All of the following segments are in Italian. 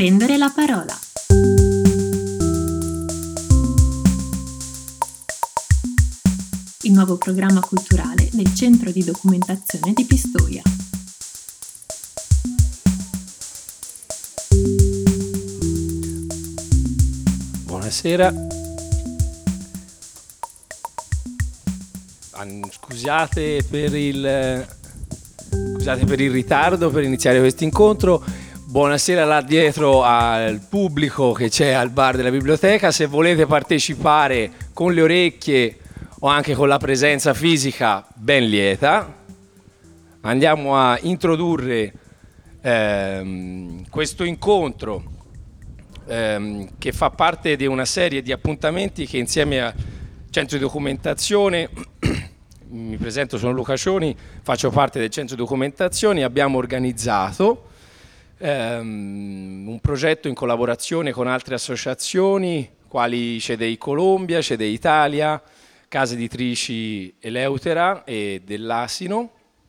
Prendere la parola. Il nuovo programma culturale del Centro di Documentazione di Pistoia. Buonasera. Scusate per il ritardo per iniziare questo incontro. Buonasera là dietro al pubblico che c'è al bar della biblioteca. Se volete partecipare con le orecchie o anche con la presenza fisica, ben lieta. Andiamo a introdurre questo incontro che fa parte di una serie di appuntamenti che insieme al Centro di Documentazione, mi presento, sono Luca Cioni, faccio parte del Centro di Documentazione, abbiamo organizzato un progetto in collaborazione con altre associazioni quali CEDEI Colombia, CEDEI Italia, Case Editrici Eleutera e dell'Asino,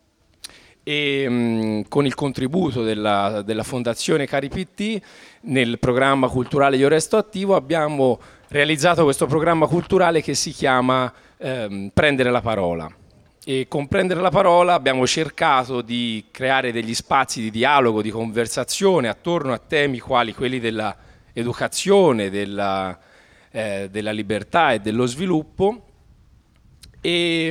e con il contributo della Fondazione Cari PT nel programma culturale Io Resto Attivo abbiamo realizzato questo programma culturale che si chiama Prendere la Parola. E con Prendere la Parola abbiamo cercato di creare degli spazi di dialogo, di conversazione attorno a temi quali quelli dell'educazione, della libertà e dello sviluppo, e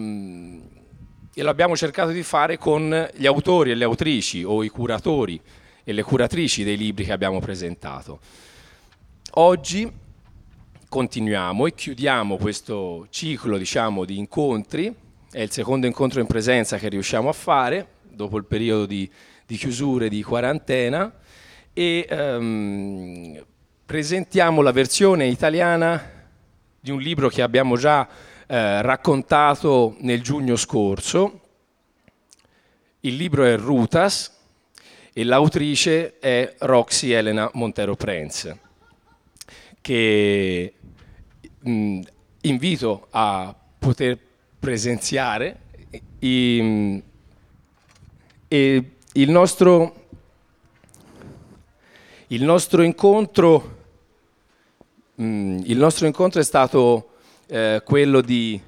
lo abbiamo cercato di fare con gli autori e le autrici o i curatori e le curatrici dei libri che abbiamo presentato. Oggi continuiamo e chiudiamo questo ciclo, diciamo, di incontri. È il secondo incontro in presenza che riusciamo a fare dopo il periodo di chiusure, di quarantena, e presentiamo la versione italiana di un libro che abbiamo già raccontato nel giugno scorso. Il libro è Rutas e l'autrice è Roxy Elena Montero Prenz, che invito a poter presenziare. E il nostro incontro è stato quello di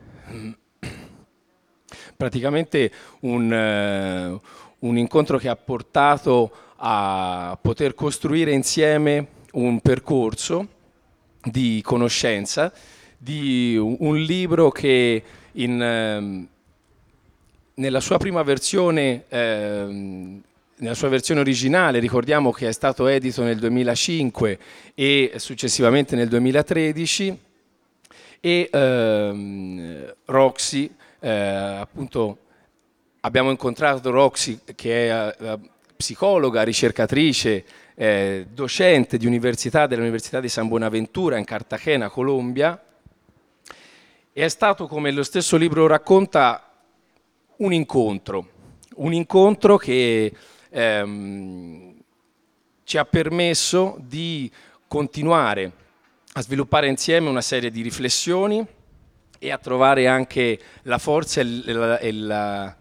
praticamente un incontro che ha portato a poter costruire insieme un percorso di conoscenza di un libro che nella sua prima versione, nella sua versione originale, ricordiamo che è stato edito nel 2005 e successivamente nel 2013, e Roxy, appunto abbiamo incontrato Roxy, che è psicologa, ricercatrice, docente dell'Università di San Buenaventura in Cartagena, Colombia. E è stato, come lo stesso libro racconta, un incontro che ci ha permesso di continuare a sviluppare insieme una serie di riflessioni e a trovare anche la forza e la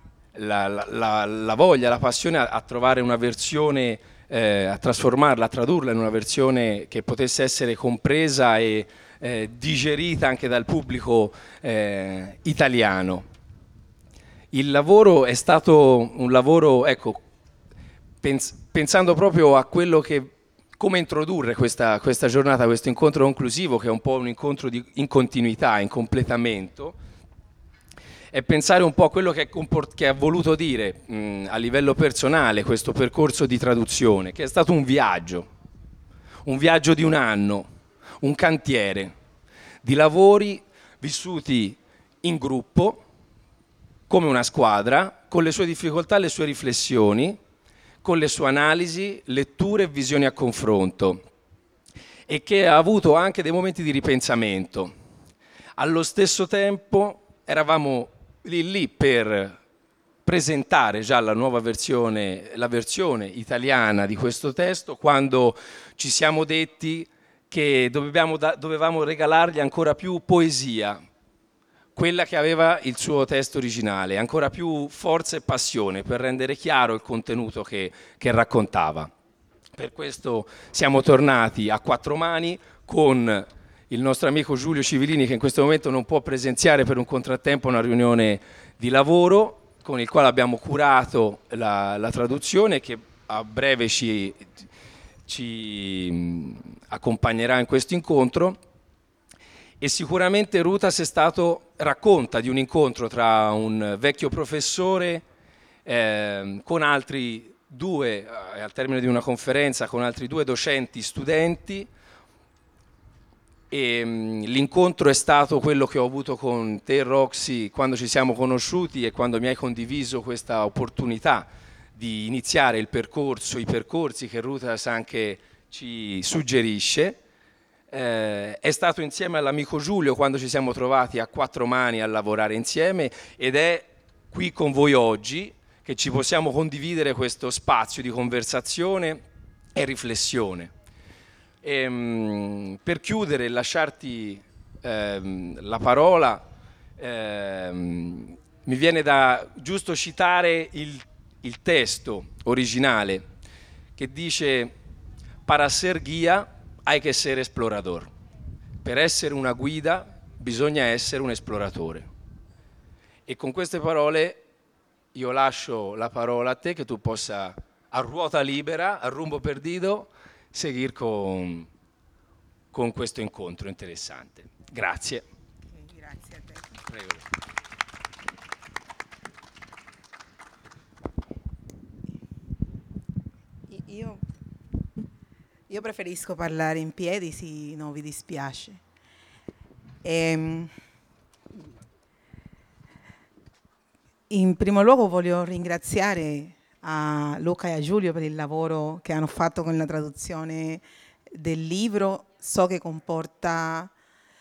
voglia, la passione a trovare una versione, a trasformarla, a tradurla in una versione che potesse essere compresa e digerita anche dal pubblico italiano. Il lavoro è stato un lavoro, ecco, pensando proprio a quello che, come introdurre questa giornata, questo incontro conclusivo, che è un po' un incontro in continuità, in completamento, e pensare un po' a quello che ha voluto dire a livello personale questo percorso di traduzione, che è stato un viaggio di un anno, un cantiere di lavori vissuti in gruppo, come una squadra, con le sue difficoltà, le sue riflessioni, con le sue analisi, letture e visioni a confronto, e che ha avuto anche dei momenti di ripensamento. Allo stesso tempo eravamo lì per presentare già la nuova versione, la versione italiana di questo testo, quando ci siamo detti che dovevamo regalargli ancora più poesia, quella che aveva il suo testo originale, ancora più forza e passione per rendere chiaro il contenuto che raccontava. Per questo siamo tornati a quattro mani con il nostro amico Giulio Civilini, che in questo momento non può presenziare per un contrattempo a una riunione di lavoro, con il quale abbiamo curato la traduzione, che a breve ci accompagnerà in questo incontro. E sicuramente Rutas racconta di un incontro tra un vecchio professore con altri due, al termine di una conferenza, con altri due docenti studenti. E l'incontro è stato quello che ho avuto con te, Roxy, quando ci siamo conosciuti e quando mi hai condiviso questa opportunità di iniziare i percorsi che Rutas anche ci suggerisce. È stato insieme all'amico Giulio quando ci siamo trovati a quattro mani a lavorare insieme, ed è qui con voi oggi che ci possiamo condividere questo spazio di conversazione e riflessione. Per chiudere e lasciarti la parola, mi viene da giusto citare il testo originale che dice: para ser guía hay que ser explorador. Per essere una guida bisogna essere un esploratore. E con queste parole io lascio la parola a te, che tu possa a ruota libera, a rumbo perdido, seguir con questo incontro interessante. Grazie. Grazie a te. Prego. Io preferisco parlare in piedi, se non vi dispiace. In primo luogo voglio ringraziare a Luca e a Giulio per il lavoro che hanno fatto con la traduzione del libro. So che comporta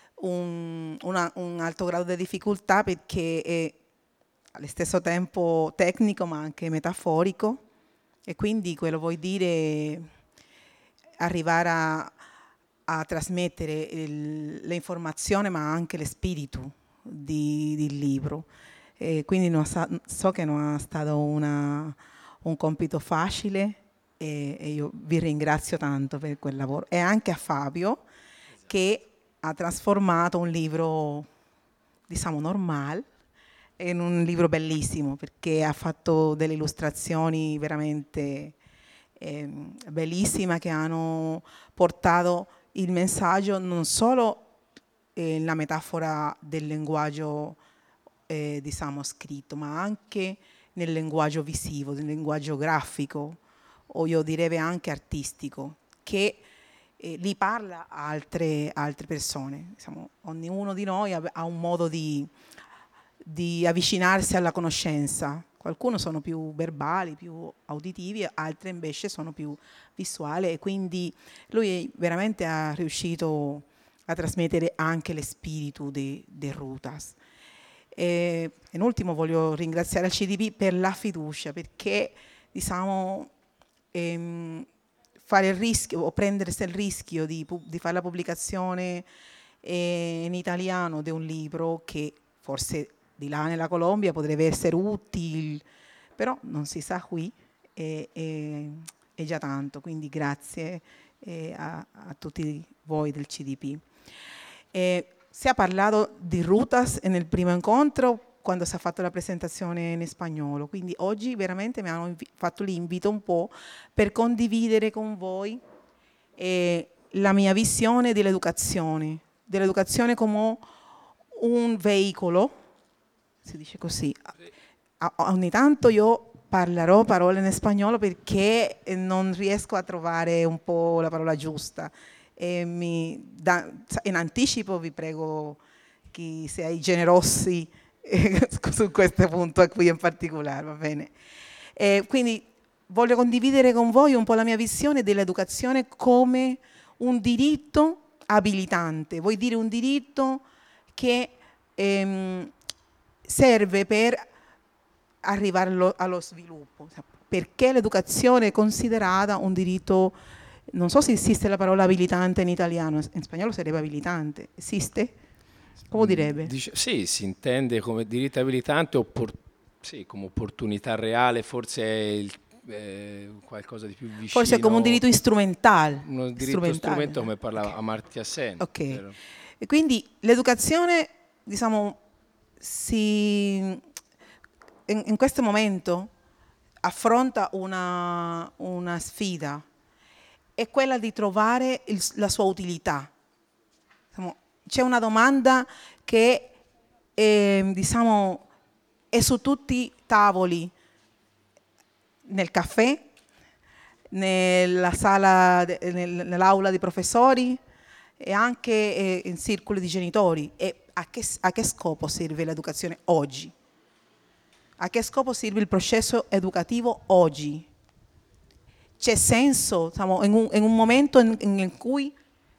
un alto grado di difficoltà, perché è allo stesso tempo tecnico ma anche metaforico, e quindi quello vuol dire arrivare a trasmettere l'informazione ma anche lo spirito del libro. E quindi so che non è stato un compito facile, e io vi ringrazio tanto per quel lavoro, e anche a Fabio, che ha trasformato un libro, diciamo, normale in un libro bellissimo, perché ha fatto delle illustrazioni veramente bellissime, che hanno portato il messaggio non solo la metafora del linguaggio diciamo scritto, ma anche nel linguaggio visivo, nel linguaggio grafico, o io direi anche artistico, che li parla a altre persone. Diciamo, ognuno di noi ha un modo di avvicinarsi alla conoscenza. Qualcuno sono più verbali, più uditivi, altri invece sono più visuali, e quindi lui veramente ha riuscito a trasmettere anche lo spirito di Rutas. E in ultimo voglio ringraziare il CDP per la fiducia, perché diciamo fare il rischio o prendersi il rischio di fare la pubblicazione in italiano di un libro che forse di là nella Colombia potrebbe essere utile, però non si sa qui, è già tanto, quindi grazie a tutti voi del CDP. Si è parlato di Rutas nel primo incontro, quando si è fatto la presentazione in spagnolo, quindi oggi veramente mi hanno fatto l'invito un po' per condividere con voi la mia visione dell'educazione come un veicolo, si dice così. Ogni tanto io parlerò parole in spagnolo perché non riesco a trovare un po' la parola giusta. In anticipo vi prego che siate generosi su questo punto qui in particolare, va bene? Quindi voglio condividere con voi un po' la mia visione dell'educazione come un diritto abilitante, vuol dire un diritto che serve per arrivare allo sviluppo, perché l'educazione è considerata un diritto. Non so se esiste la parola abilitante in italiano, in spagnolo sarebbe abilitante. Esiste? Come direbbe? Sì, si intende come diritto abilitante, sì, come opportunità reale, forse è qualcosa di più vicino. Forse come un diritto strumentale. Un diritto strumento, come parlava Amartya Sen. Ok. E quindi l'educazione, diciamo, in questo momento affronta una sfida, è quella di trovare la sua utilità. C'è una domanda che diciamo, è su tutti i tavoli, nel caffè, nella sala, nell'aula dei professori e anche in circoli di genitori. E a che scopo serve l'educazione oggi? A che scopo serve il processo educativo oggi? C'è senso, diciamo, in un momento in cui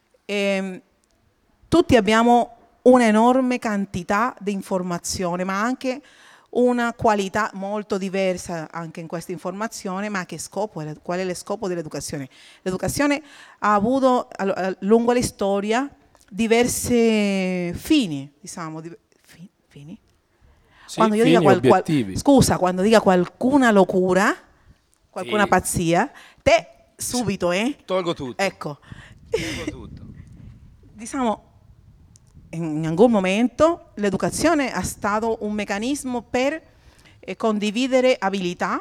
tutti abbiamo un'enorme quantità di informazione, ma anche una qualità molto diversa anche in questa informazione, ma che scopo? Qual è lo scopo dell'educazione? L'educazione ha avuto lungo la storia diversi fini, diciamo, fini? Sì, Quando io fini, dica obiettivi. scusa, quando dica qualcuna locura, qualcuna Sì. pazzia, te subito, Tolgo tutto. Ecco. Tolgo tutto. Diciamo, in alcun momento l'educazione è stato un meccanismo per condividere abilità,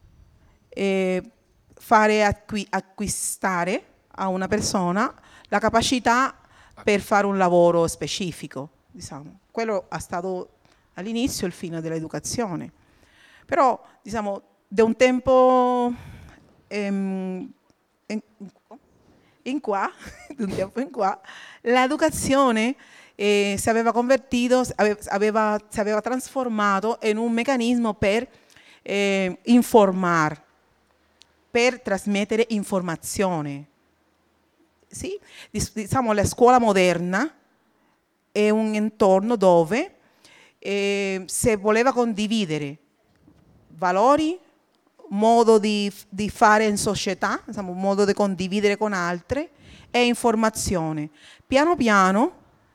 fare acquistare a una persona la capacità per fare un lavoro specifico. Diciamo. Quello è stato all'inizio il fine dell'educazione. Però, diciamo, da un tempo in qua, l'educazione si aveva convertito, si aveva trasformato in un meccanismo per informare, per trasmettere informazione. Sì? Diciamo, la scuola moderna è un entorno dove si voleva condividere valori, modo di fare in società, diciamo, modo di condividere con altri e informazione. Piano piano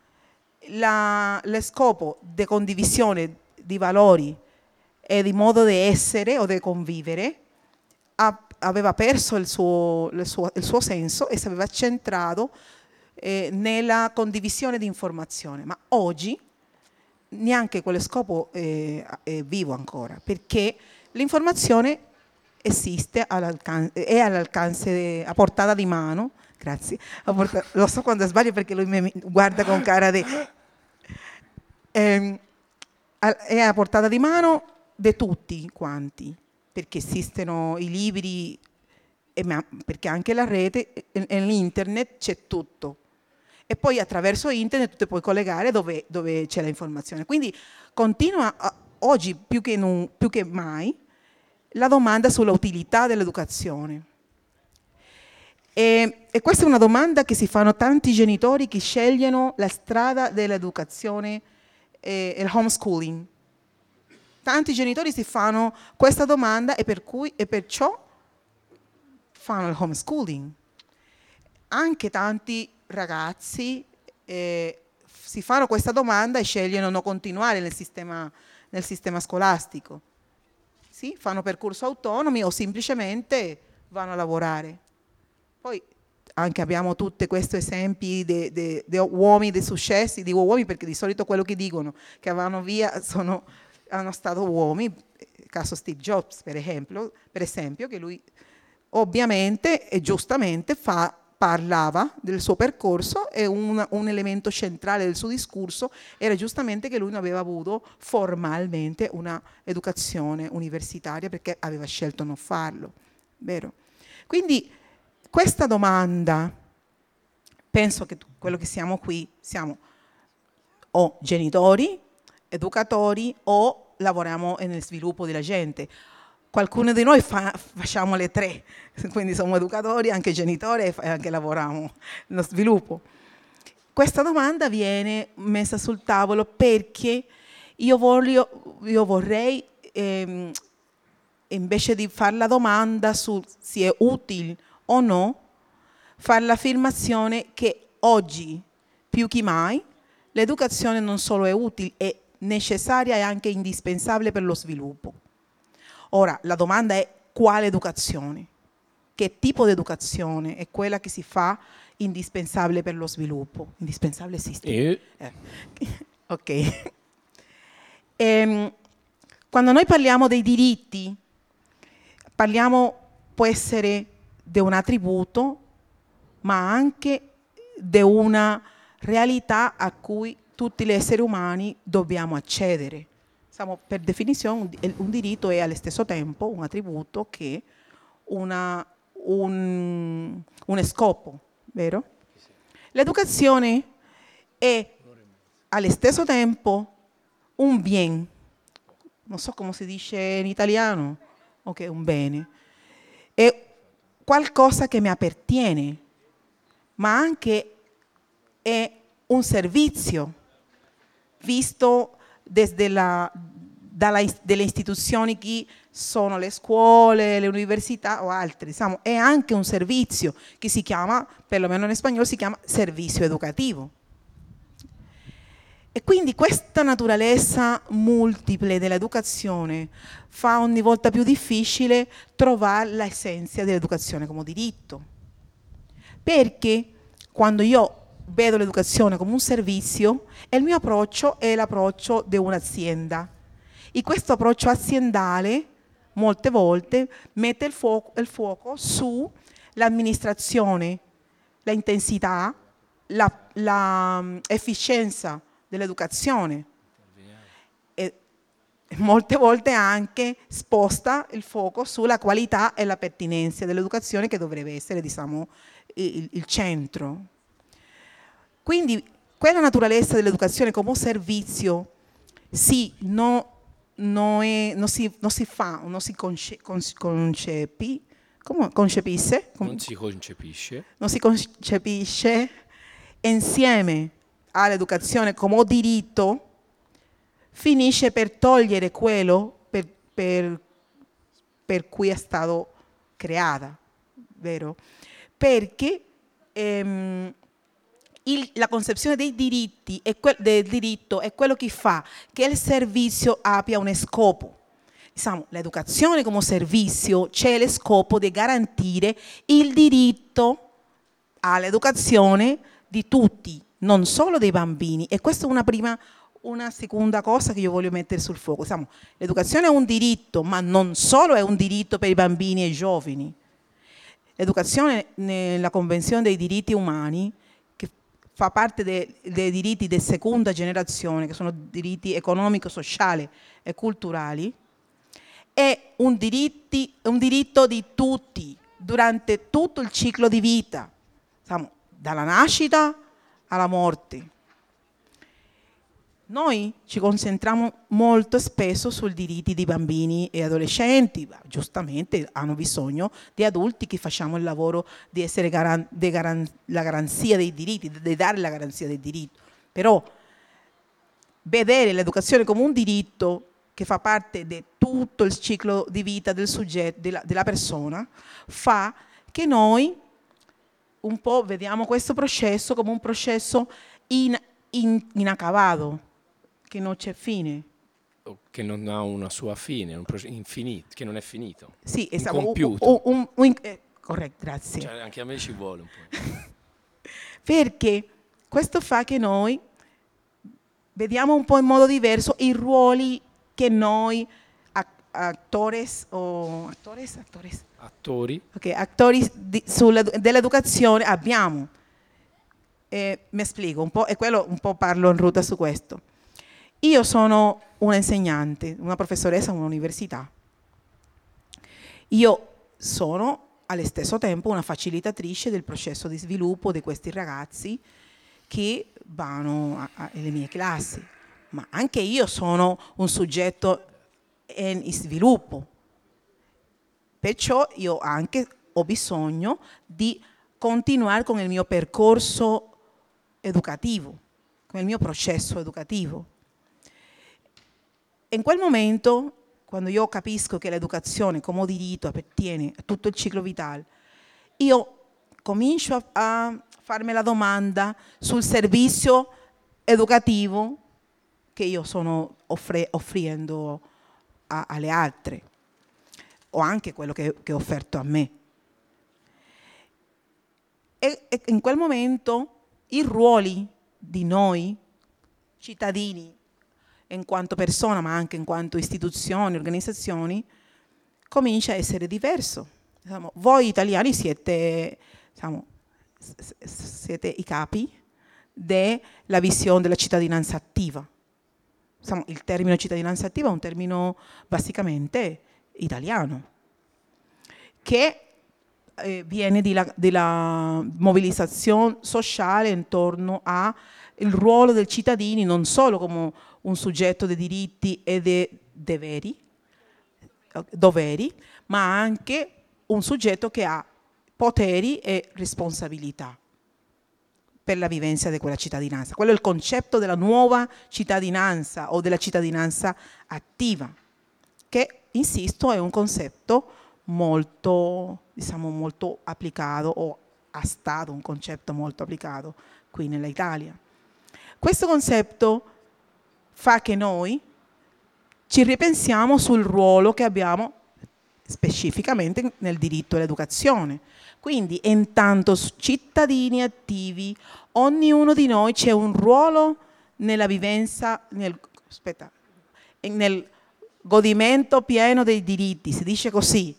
lo scopo di condivisione di valori e di modo di essere o di convivere aveva perso il suo senso e si aveva centrato nella condivisione di informazione. Ma oggi neanche quello scopo è vivo ancora, perché l'informazione esiste, è all'alcance, a portata di mano. Grazie. Lo so quando sbaglio perché lui mi guarda con cara di... è a portata di mano di tutti quanti, perché esistono i libri, perché anche la rete, nell'internet c'è tutto. E poi attraverso internet tu ti puoi collegare dove c'è l'informazione. Quindi continua oggi più che mai la domanda sulla utilità dell'educazione. E questa è una domanda che si fanno tanti genitori che scegliono la strada dell'educazione e il homeschooling. Tanti genitori si fanno questa domanda e perciò fanno il homeschooling. Anche tanti ragazzi si fanno questa domanda e scegliono non continuare nel sistema scolastico. Sì? Fanno percorsi autonomi o semplicemente vanno a lavorare. Poi anche abbiamo tutti questi esempi di uomini di successi, di uomini, perché di solito quello che dicono che vanno via hanno stato uomini, il caso Steve Jobs per esempio, che lui ovviamente e giustamente parlava del suo percorso e un elemento centrale del suo discorso era giustamente che lui non aveva avuto formalmente una educazione universitaria perché aveva scelto non farlo, vero? Quindi questa domanda, penso che quello che siamo qui siamo o genitori, educatori o lavoriamo nel sviluppo della gente. Qualcuno di noi facciamo le tre, quindi siamo educatori, anche genitori e anche lavoriamo nello sviluppo. Questa domanda viene messa sul tavolo perché io vorrei, invece di fare la domanda su se è utile o no, fare l'affermazione che oggi, più che mai, l'educazione non solo è utile, è necessaria e anche indispensabile per lo sviluppo. Ora, la domanda è quale educazione, che tipo di educazione è quella che si fa indispensabile per lo sviluppo. Indispensabile esiste? Ok. Quando noi parliamo dei diritti, può essere di un attributo, ma anche di una realtà a cui tutti gli esseri umani dobbiamo accedere. Per definizione, un diritto è allo stesso tempo un attributo che un scopo, vero? L'educazione è allo stesso tempo un bien, non so come si dice in italiano, ok, un bene, è qualcosa che mi appartiene, ma anche è un servizio visto dalle istituzioni che sono le scuole, le università o altri. È anche un servizio che si chiama, perlomeno in spagnolo, si chiama servizio educativo. E quindi questa naturalezza multiple dell'educazione fa ogni volta più difficile trovare l'essenza dell'educazione come diritto. Perché quando io vedo l'educazione come un servizio, il mio approccio è l'approccio di un'azienda. E questo approccio aziendale, molte volte, mette il fuoco sull'amministrazione, l'intensità, l'efficienza dell'educazione. E molte volte anche sposta il fuoco sulla qualità e la pertinenza dell'educazione, che dovrebbe essere, il centro. Quindi quella naturalezza dell'educazione come servizio non si concepisce insieme all'educazione come diritto, finisce per togliere quello per cui è stato creata, vero? Perché la concezione dei diritti del diritto è quello che fa che il servizio abbia un scopo. L'educazione come servizio c'è lo scopo di garantire il diritto all'educazione di tutti, non solo dei bambini. E questa è una seconda cosa che io voglio mettere sul fuoco. L'educazione è un diritto, ma non solo è un diritto per i bambini e i giovani. L'educazione nella Convenzione dei diritti umani, che fa parte dei diritti di seconda generazione, che sono diritti economico, sociali e culturali, è un diritto di tutti durante tutto il ciclo di vita, dalla nascita alla morte. Noi ci concentriamo molto spesso sui diritti di bambini e adolescenti, giustamente hanno bisogno di adulti che facciamo il lavoro di essere la garanzia dei diritti, di dare la garanzia dei diritti. Però vedere l'educazione come un diritto che fa parte di tutto il ciclo di vita del soggetto, della persona, fa che noi un po' vediamo questo processo come un processo inaccabato, che non c'è fine. Che non ha una sua fine, infinito, che non è finito. Sì, esatto. Incompiuto. Corretto, grazie. Cioè, anche a me ci vuole un po'. Perché questo fa che noi vediamo un po' in modo diverso i ruoli che noi attori dell'educazione abbiamo. Mi spiego un po', e quello un po' parlo in ruta su questo. Io sono una insegnante, una professoressa in un'università. Io sono allo stesso tempo una facilitatrice del processo di sviluppo di questi ragazzi che vanno alle mie classi, ma anche io sono un soggetto in sviluppo. Perciò io anche ho bisogno di continuare con il mio percorso educativo, con il mio processo educativo. In quel momento, quando io capisco che l'educazione come diritto appartiene a tutto il ciclo vitale, io comincio a farmi la domanda sul servizio educativo che io sono offrendo alle altre. o anche quello che è offerto a me. E in quel momento i ruoli di noi, cittadini, in quanto persona, ma anche in quanto istituzioni, organizzazioni, comincia a essere diverso. Diciamo, voi italiani siete i capi della visione della cittadinanza attiva. Il termine cittadinanza attiva è un termine basicamente italiano, che viene della mobilizzazione sociale intorno al ruolo dei cittadini, non solo come un soggetto di diritti e di doveri, ma anche un soggetto che ha poteri e responsabilità per la vivenza di quella cittadinanza. Quello è il concetto della nuova cittadinanza o della cittadinanza attiva, che, insisto, è un concetto molto applicato, o è stato un concetto molto applicato qui nell'Italia. Questo concetto fa che noi ci ripensiamo sul ruolo che abbiamo specificamente nel diritto all'educazione. Quindi, in tanto cittadini attivi, ognuno di noi c'è un ruolo nella vivenza, nel godimento pieno dei diritti, si dice così,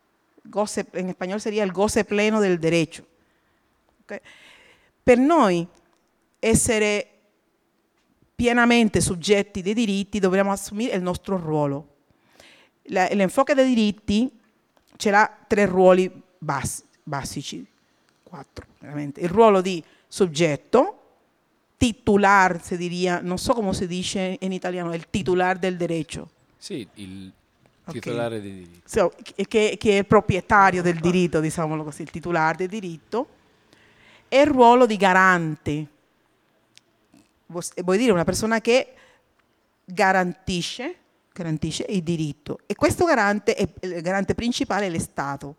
in spagnolo sería il goce pleno del derecho. Okay? Per noi essere pienamente soggetti dei diritti dobbiamo assumere il nostro ruolo. L'enfoque dei diritti ce l'ha 3 ruoli basici, 4 veramente. Il ruolo di soggetto, titular, si diría, non so come si dice in italiano, il titular del derecho. Sì, il titolare dei diritti. Che è il proprietario del diritto, diciamolo così, il titolare del diritto. E il ruolo di garante, vuol dire una persona che garantisce il diritto. E questo garante, il garante principale è lo Stato.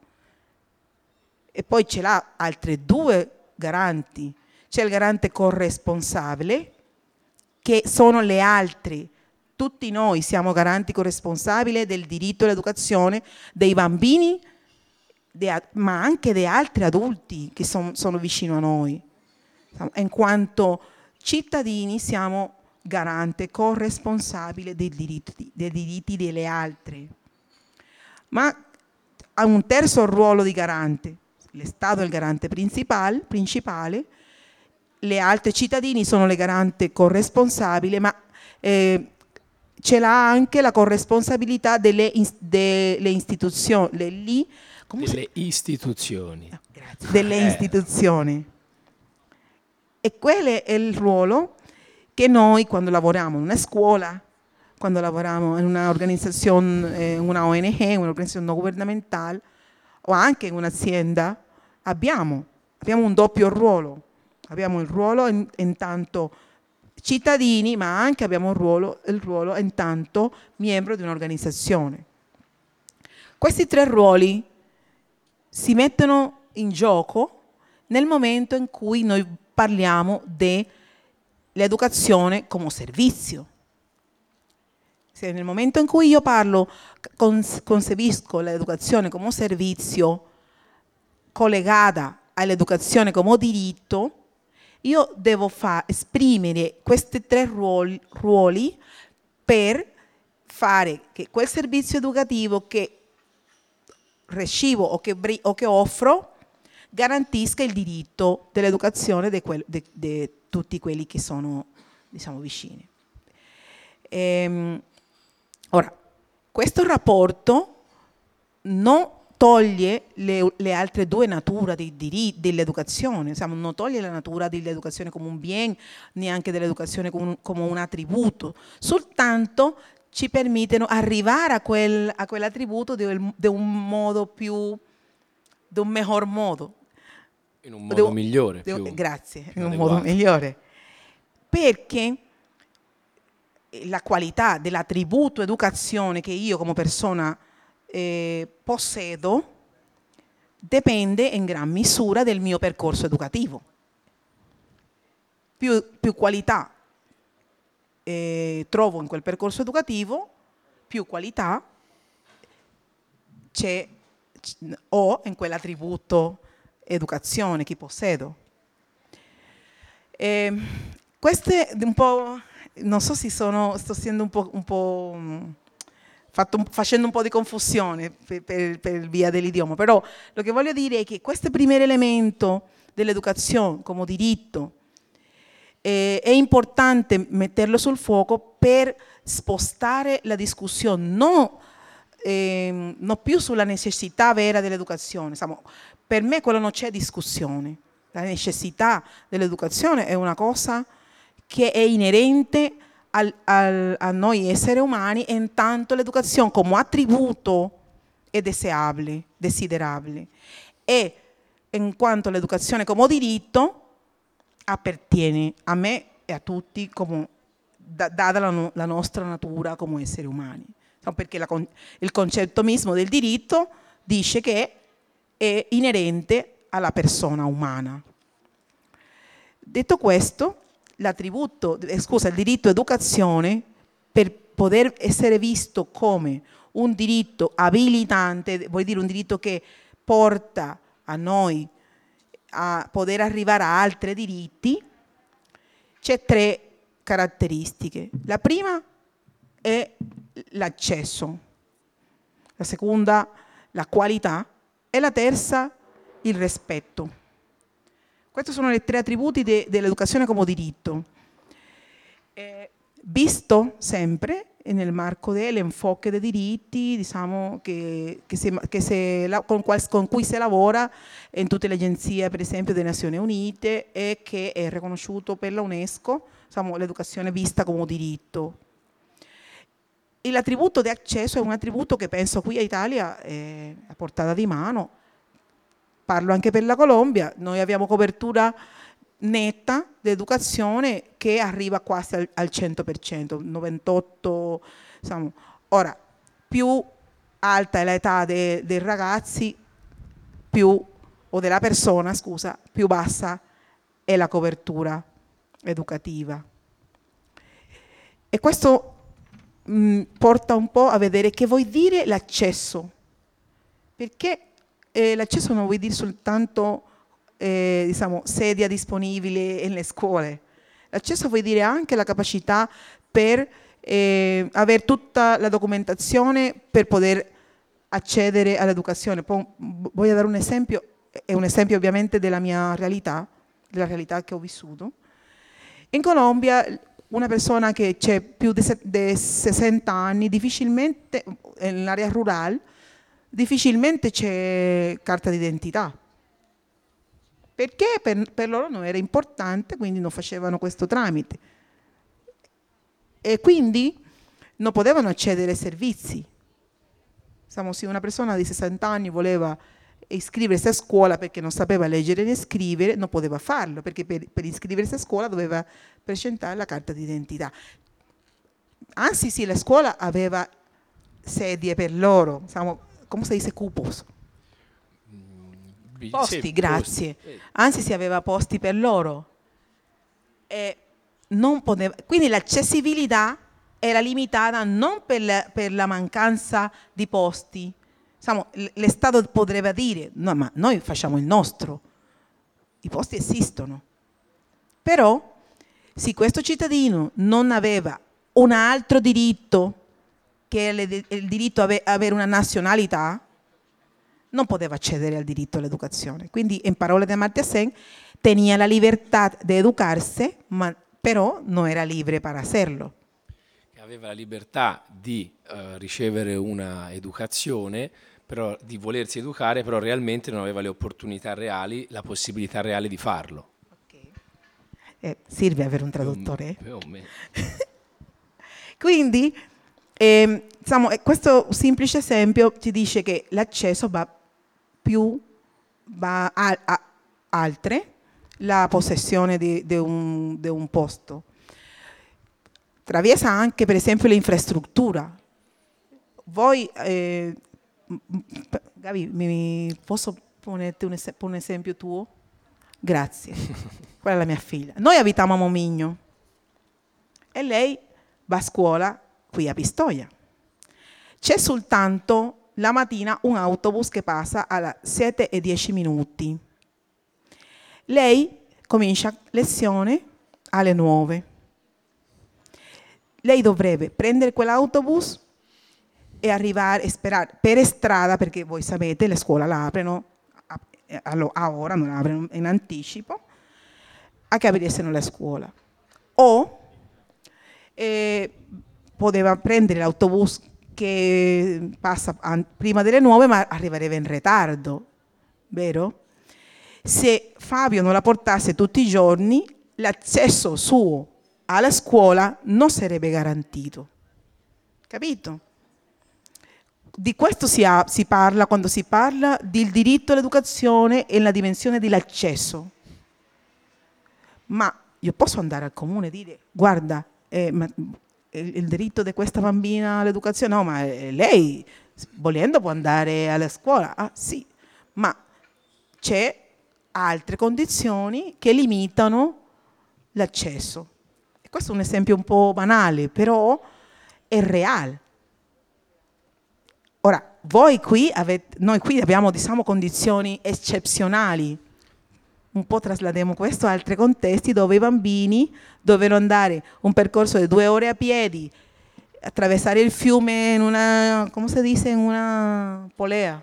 E poi ce l'ha altri 2 garanti. C'è il garante corresponsabile, che sono le altre. Tutti noi siamo garanti corresponsabili del diritto all'educazione dei bambini, ma anche di altri adulti che sono vicino a noi. In quanto cittadini siamo garante corresponsabile dei diritti delle altre. Ma ha un terzo ruolo di garante. Lo Stato è il garante principale, le altre cittadini sono le garante corresponsabili, ma ce l'ha anche la corresponsabilità delle istituzioni. Delle istituzioni. Grazie. Delle istituzioni. E quello è il ruolo che noi, quando lavoriamo in una scuola, quando lavoriamo in un'organizzazione, una ONG, un'organizzazione non governamentale, o anche in un'azienda, abbiamo un doppio ruolo. Abbiamo il ruolo in tanto cittadini, ma anche abbiamo il ruolo in tanto membro di un'organizzazione. Questi 3 ruoli si mettono in gioco nel momento in cui noi parliamo dell'educazione come servizio. Se nel momento in cui io concepisco l'educazione come servizio collegata all'educazione come diritto, io devo esprimere questi 3 ruoli per fare che quel servizio educativo che ricevo o che offro garantisca il diritto dell'educazione di tutti quelli che sono, vicini. Ora, questo rapporto non toglie le altre 2 nature dell'educazione, non toglie la natura dell'educazione come un bene, neanche dell'educazione come un attributo, soltanto ci permettono arrivare a quell'attributo di un modo più, di un miglior modo. In un modo migliore. Grazie, in un modo migliore. Perché la qualità dell'attributo educazione che io come persona possedo dipende in gran misura del mio percorso educativo. Più qualità trovo in quel percorso educativo, più qualità c'è o in quell'attributo educazione che possedo. Queste un po', non so se sto essendo facendo un po' di confusione per via dell'idioma, però lo che voglio dire è che questo primo elemento dell'educazione come diritto è importante metterlo sul fuoco per spostare la discussione, non più sulla necessità vera dell'educazione. Insomma, per me quello non c'è discussione. La necessità dell'educazione è una cosa che è inerente a noi esseri umani, e intanto l'educazione come attributo è desiderabile. E in quanto l'educazione come diritto appartiene a me e a tutti, data la nostra natura come esseri umani. Perché il concetto mismo del diritto dice che è inerente alla persona umana. Detto questo, il diritto educazione, per poter essere visto come un diritto abilitante, vuol dire un diritto che porta a noi a poter arrivare a altri diritti, c'è 3 caratteristiche. La prima è l'accesso, la seconda la qualità e la terza il rispetto. Questi sono i 3 attributi dell'educazione come diritto. Visto sempre nel marco dell'enfoque dei diritti, diciamo, con cui si lavora in tutte le agenzie, per esempio, delle Nazioni Unite, e che è riconosciuto per la UNESCO, diciamo, l'educazione vista come diritto. L'attributo di accesso è un attributo che penso qui in Italia è a portata di mano. Parlo anche per la Colombia, noi abbiamo copertura netta di educazione che arriva quasi al 100%, 98%. Diciamo. Ora, più alta è l'età dei ragazzi, o della persona, scusa, più bassa è la copertura educativa. E questo porta un po' a vedere che vuol dire l'accesso, perché l'accesso non vuol dire soltanto sedia disponibile nelle scuole. L'accesso vuol dire anche la capacità per avere tutta la documentazione per poter accedere all'educazione. Poi voglio dare un esempio, è un esempio ovviamente della mia realtà, della realtà che ho vissuto. In Colombia una persona che c'è più di 60 anni, difficilmente, nell'area rurale, difficilmente c'è carta d'identità. Perché per loro non era importante, quindi non facevano questo tramite. E quindi non potevano accedere ai servizi. Se una persona di 60 anni voleva iscriversi a scuola perché non sapeva leggere né scrivere, non poteva farlo, perché per iscriversi a scuola doveva presentare la carta d'identità. Anzi sì, la scuola aveva sedie per loro, come si dice, cupos. Posti, sì, grazie. Posti. Anzi si aveva posti per loro. E non poteva, quindi l'accessibilità era limitata non per la mancanza di posti. Lo Stato potrebbe dire, no, ma noi facciamo il nostro, i posti esistono. Però, se questo cittadino non aveva un altro diritto, che è il diritto a avere una nazionalità, non poteva accedere al diritto all'educazione. Quindi, in parole di Amartya Sen, tenía la libertà di educarsi, ma però non era libre per hacerlo. Aveva la libertà di ricevere una educazione, però di volersi educare, però realmente non aveva le opportunità reali, la possibilità reale di farlo. Okay. Serve avere un traduttore? Me. Quindi, questo semplice esempio ci dice che l'accesso va a altre, la possessione di un posto. Attraversa anche, per esempio, l'infrastruttura. Voi, Gabi, posso ponerti un esempio tuo? Grazie. Quella è la mia figlia. Noi abitiamo a Momigno e lei va a scuola qui a Pistoia. C'è soltanto la mattina un autobus che passa alle 7:10. Lei comincia lezione alle 9. Lei dovrebbe prendere quell'autobus e arrivare e sperare per strada, perché voi sapete le scuole la aprono a ora, non la aprono in anticipo, a che aprissero la scuola. O poteva prendere l'autobus che passa prima delle 9, ma arriverebbe in ritardo, vero? Se Fabio non la portasse tutti i giorni, l'accesso suo alla scuola non sarebbe garantito. Capito? Di questo si parla quando si parla del diritto all'educazione e la dimensione dell'accesso. Ma io posso andare al comune e dire: guarda, ma il diritto di questa bambina all'educazione, no, ma lei volendo può andare alla scuola. Ah sì, ma c'è altre condizioni che limitano l'accesso. E questo è un esempio un po' banale, però è reale. Ora, noi qui abbiamo, diciamo, condizioni eccezionali. Un po' trasladiamo questo a altri contesti dove i bambini dovevano andare un percorso di 2 ore a piedi, attraversare il fiume in una, come si dice, in una polea.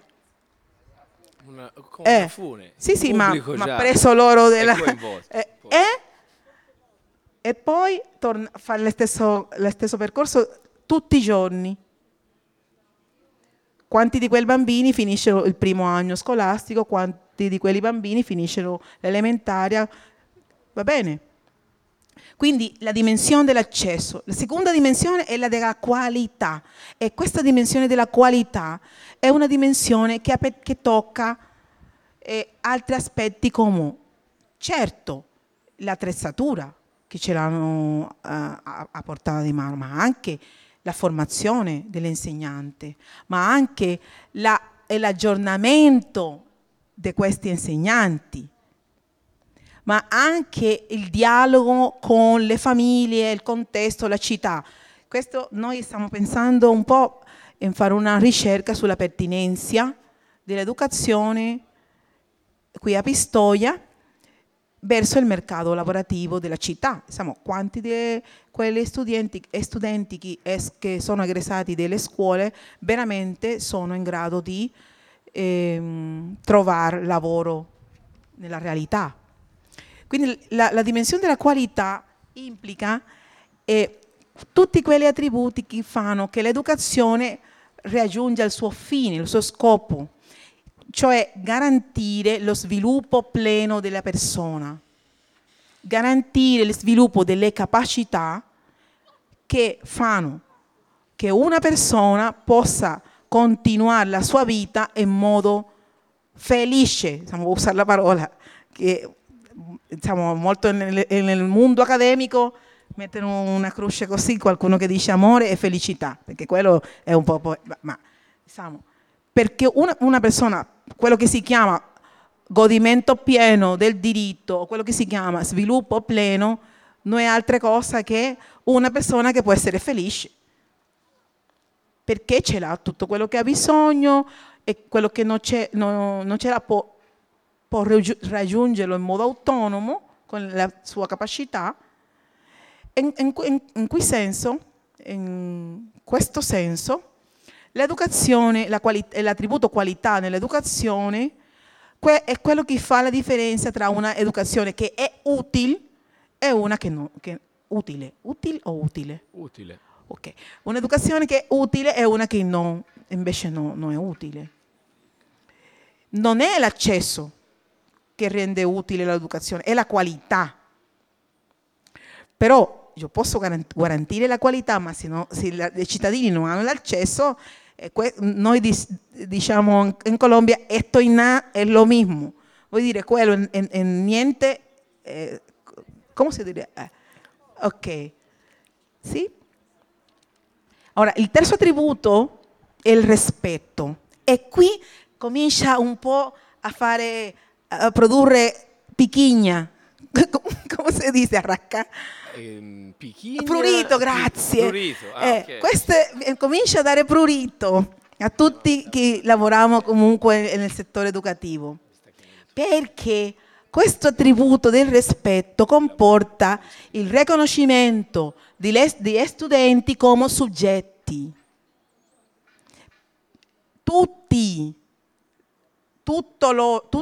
Con una fune. Sì, ma preso loro della... e poi fare lo stesso percorso tutti i giorni. Quanti di quei bambini finiscono il primo anno scolastico, quanti di quelli bambini finiscono l'elementaria, va bene. Quindi la dimensione dell'accesso. La seconda dimensione è la della qualità, e questa dimensione della qualità è una dimensione che tocca altri aspetti come, certo, l'attrezzatura che ce l'hanno a portata di mano, ma anche la formazione dell'insegnante, ma anche l'aggiornamento di questi insegnanti, ma anche il dialogo con le famiglie, il contesto, la città. Questo noi stiamo pensando un po' in fare una ricerca sulla pertinenza dell'educazione qui a Pistoia verso il mercato lavorativo della città. Insomma, quanti di quegli studenti che sono egresati delle scuole veramente sono in grado di trovare lavoro nella realtà. Quindi la dimensione della qualità implica tutti quegli attributi che fanno che l'educazione raggiunga il suo fine, il suo scopo, cioè garantire lo sviluppo pleno della persona, garantire lo sviluppo delle capacità che fanno che una persona possa continuare la sua vita in modo felice, diciamo, usare la parola che diciamo, molto nel mondo accademico mettono una croce così, qualcuno che dice amore e felicità, perché quello è un po', ma diciamo, perché una persona, quello che si chiama godimento pieno del diritto, quello che si chiama sviluppo pleno, non è altra cosa che una persona che può essere felice, perché ce l'ha tutto quello che ha bisogno e quello che non ce l'ha può raggiungerlo in modo autonomo, con la sua capacità. In questo senso, l'educazione, l'attributo qualità nell'educazione è quello che fa la differenza tra una educazione che è utile e una che non è utile. Utile o utile? Utile. Ok. Un'educazione che è utile e una che invece non è utile. Non è l'accesso che rende utile l'educazione, è la qualità. Però io posso garantire la qualità, ma se i cittadini non hanno l'accesso, noi diciamo in Colombia esto y nada es lo mismo. Vuol dire quello en niente, come si dice? Ok, sì? Ora, il terzo attributo è il rispetto. E qui comincia un po' a produrre picchigna. Come si dice? Arracca? Picchigna? Prurito, grazie. Prurito. Okay. Questo comincia a dare prurito. a tutti che lavoriamo comunque nel settore educativo, perché questo attributo del rispetto comporta il riconoscimento degli studenti come soggetti. Tutti, tutto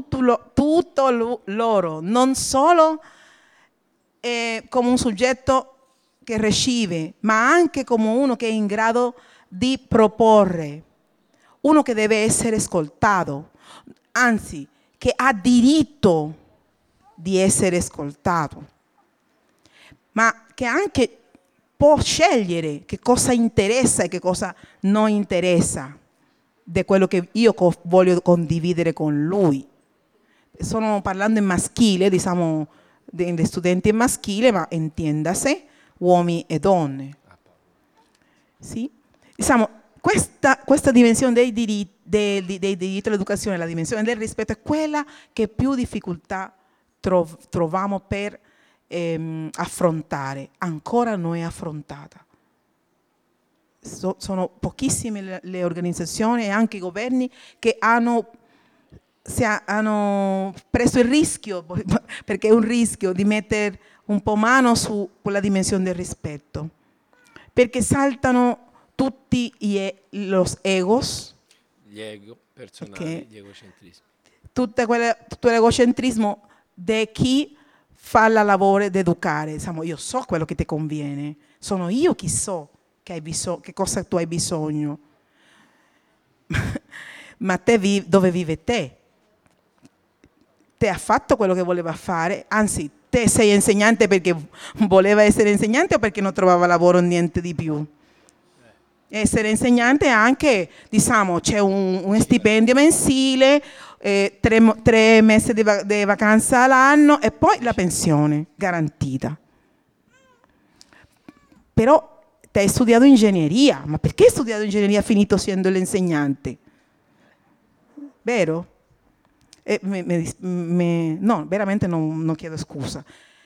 loro, non solo come un soggetto che riceve, ma anche come uno che è in grado di proporre, uno che deve essere ascoltato, anzi, che ha diritto di essere ascoltato, ma che anche può scegliere che cosa interessa e che cosa non interessa di quello che io voglio condividere con lui. Sono parlando in maschile, diciamo, degli studenti in maschile, ma entiendase uomini e donne. Sì? Diciamo, questa dimensione dei diritti all'educazione, la dimensione del rispetto, è quella che più difficoltà troviamo per affrontare. Ancora non è affrontata. Sono pochissime le organizzazioni e anche i governi che hanno preso il rischio, perché è un rischio, di mettere un po' mano su quella dimensione del rispetto, perché saltano tutti gli egos, gli ego personali, okay, gli egocentrismi. Tutto l'egocentrismo di chi fa il lavoro di educare. Diciamo, io so quello che ti conviene, sono io chi so che cosa tu hai bisogno. Ma te dove vive te? Te ha fatto quello che voleva fare? Anzi, te sei insegnante perché voleva essere insegnante o perché non trovava lavoro, niente di più? Essere insegnante anche, diciamo, c'è un stipendio mensile, 3 mesi di vacanza all'anno e poi la pensione garantita. Però te hai studiato ingegneria, ma perché hai studiato ingegneria finito essendo l'insegnante? Vero? No, veramente non chiedo scusa.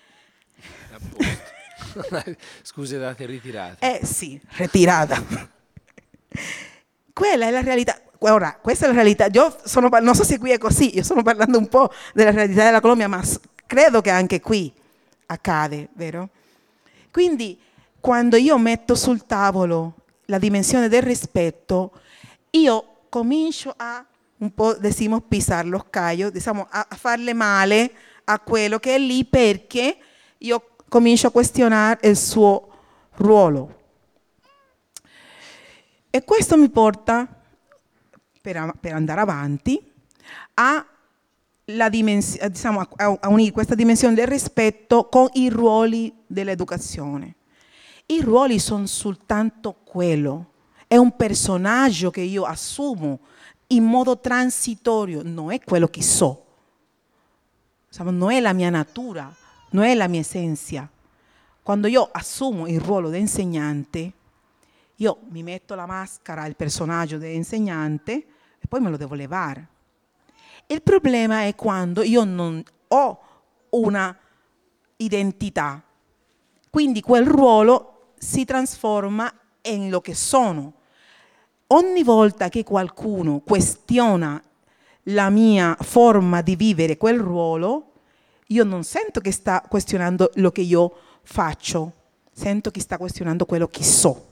Scuse date ritirate. Sì, ritirata. Quella è la realtà. Ora, questa è la realtà. Non so se qui è così, io sto parlando un po' della realtà della Colombia, ma credo che anche qui accade, vero? Quindi, quando io metto sul tavolo la dimensione del rispetto, io comincio a un po', decimos, pisar los callos, diciamo, a farle male a quello che è lì, perché io comincio a questionare il suo ruolo. E questo mi porta, per andare avanti, a unire questa dimensione del rispetto con i ruoli dell'educazione. I ruoli sono soltanto quello, è un personaggio che io assumo in modo transitorio, non è quello che so, non è la mia natura, non è la mia essenza. Quando io assumo il ruolo di insegnante, io mi metto la maschera, il personaggio dell'insegnante e poi me lo devo levare. Il problema è quando io non ho una identità, quindi quel ruolo si trasforma in lo che sono. Ogni volta che qualcuno questiona la mia forma di vivere quel ruolo, io non sento che sta questionando lo che io faccio, sento che sta questionando quello che so.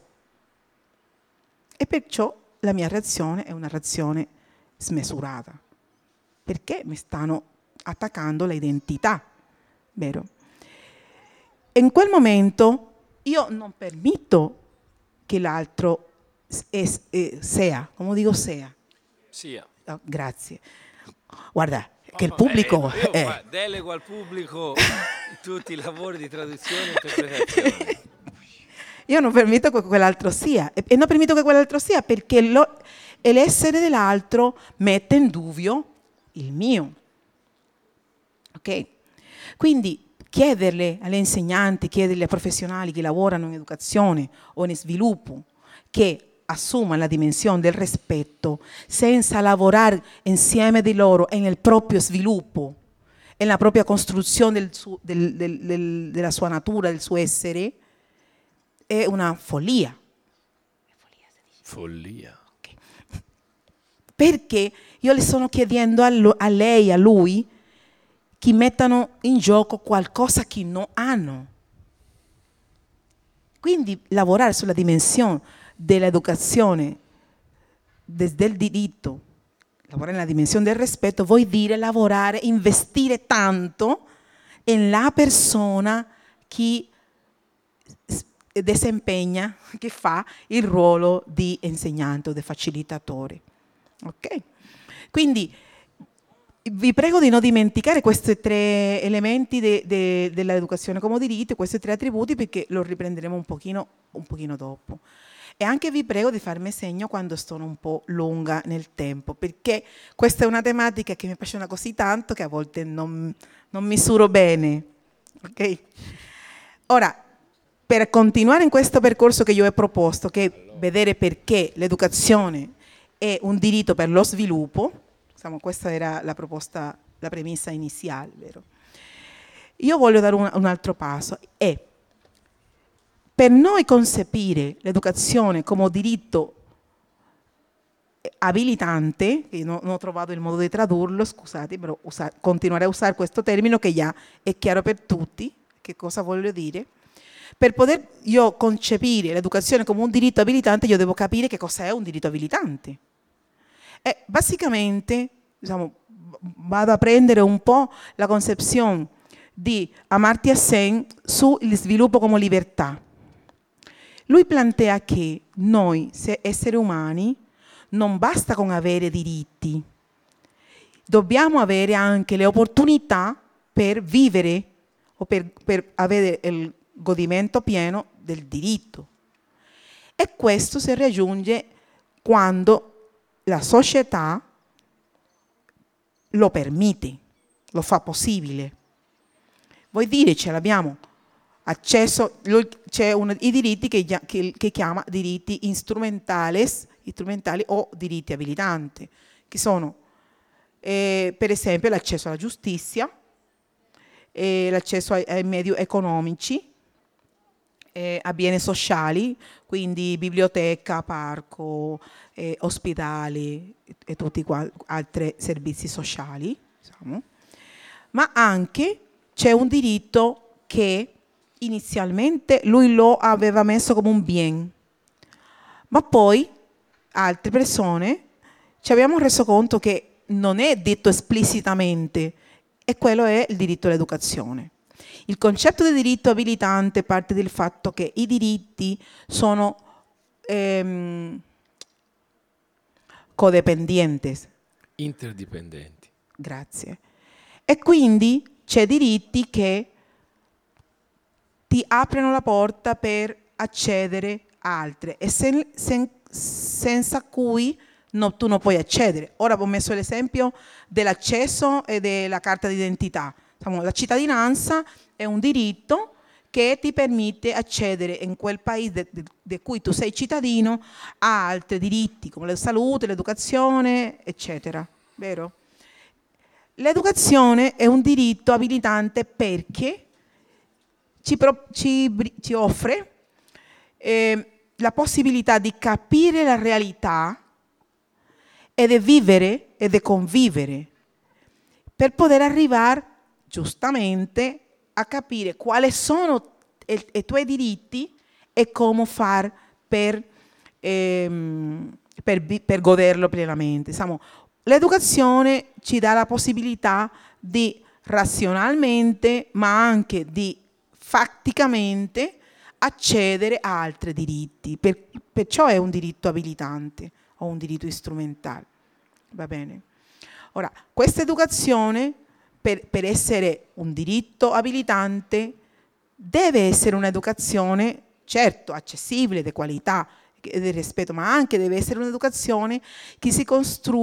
E perciò la mia reazione è una reazione smesurata, perché mi stanno attaccando l'identità, vero? E in quel momento io non permetto che l'altro sia, come dico sia? Sia. Oh, grazie. Guarda, che il pubblico... Io delego al pubblico tutti i lavori di traduzione e interpretazione. Io non permetto che quell'altro sia, e non permetto che quell'altro sia perché l'essere dell'altro mette in dubbio il mio. Ok? Quindi chiederle agli insegnanti, chiederle ai professionali che lavorano in educazione o in sviluppo, che assuma la dimensione del rispetto senza lavorare insieme di loro e nel proprio sviluppo e nella propria costruzione della sua natura, del suo essere, è una follia. Follia. Okay. Perché io le sto chiedendo a lei, a lui, che mettano in gioco qualcosa che non hanno. Quindi lavorare sulla dimensione dell'educazione, del diritto, lavorare nella dimensione del rispetto vuol dire lavorare, investire tanto nella persona che desempeña, che fa il ruolo di insegnante o di facilitatore. Ok? Quindi vi prego di non dimenticare questi 3 elementi dell'educazione come diritto, questi 3 attributi, perché lo riprenderemo un pochino dopo. E anche vi prego di farmi segno quando sono un po' lunga nel tempo, perché questa è una tematica che mi appassiona così tanto che a volte non misuro bene. Ok? Ora, per continuare in questo percorso che io ho proposto, che è vedere perché l'educazione è un diritto per lo sviluppo, insomma, questa era la proposta, la premessa iniziale, vero? Io voglio dare un altro passo, è per noi concepire l'educazione come diritto abilitante, che non ho trovato il modo di tradurlo, scusate, però continuerei a usare questo termine che già è chiaro per tutti, che cosa voglio dire. Per poter io concepire l'educazione come un diritto abilitante, io devo capire che cos'è un diritto abilitante. E basicamente, diciamo, vado a prendere un po' la concezione di Amartya Sen sul sviluppo come libertà. Lui plantea che noi, esseri umani, non basta con avere diritti, dobbiamo avere anche le opportunità per vivere o per avere il godimento pieno del diritto. E questo si raggiunge quando la società lo permette, lo fa possibile. Vuol dire, ce l'abbiamo accesso, c'è i diritti che chiama diritti strumentali o diritti abilitanti, che sono per esempio l'accesso alla giustizia, l'accesso ai mezzi economici, a beni sociali, quindi biblioteca, parco, ospedali e tutti altri servizi sociali, diciamo. Ma anche c'è un diritto che inizialmente lui lo aveva messo come un bien, ma poi altre persone ci abbiamo reso conto che non è detto esplicitamente, e quello è il diritto all'educazione. Il concetto di diritto abilitante parte dal fatto che i diritti sono codependenti. Interdipendenti. Grazie. E quindi c'è diritti che ti aprono la porta per accedere a altre e senza cui tu non puoi accedere. Ora ho messo l'esempio dell'accesso e della carta d'identità. La cittadinanza è un diritto che ti permette accedere in quel paese di cui tu sei cittadino a altri diritti come la salute, l'educazione, eccetera. Vero? L'educazione è un diritto abilitante perché ci offre la possibilità di capire la realtà e di vivere e di convivere per poter arrivare giustamente a capire quali sono i tuoi diritti e come fare per goderlo pienamente. L'educazione ci dà la possibilità di razionalmente, ma anche di fatticamente accedere a altri diritti. Perciò è un diritto abilitante o un diritto strumentale. Va bene? Ora, questa educazione, per essere un diritto abilitante, deve essere un'educazione, certo, accessibile, di qualità e di rispetto, ma anche deve essere un'educazione che si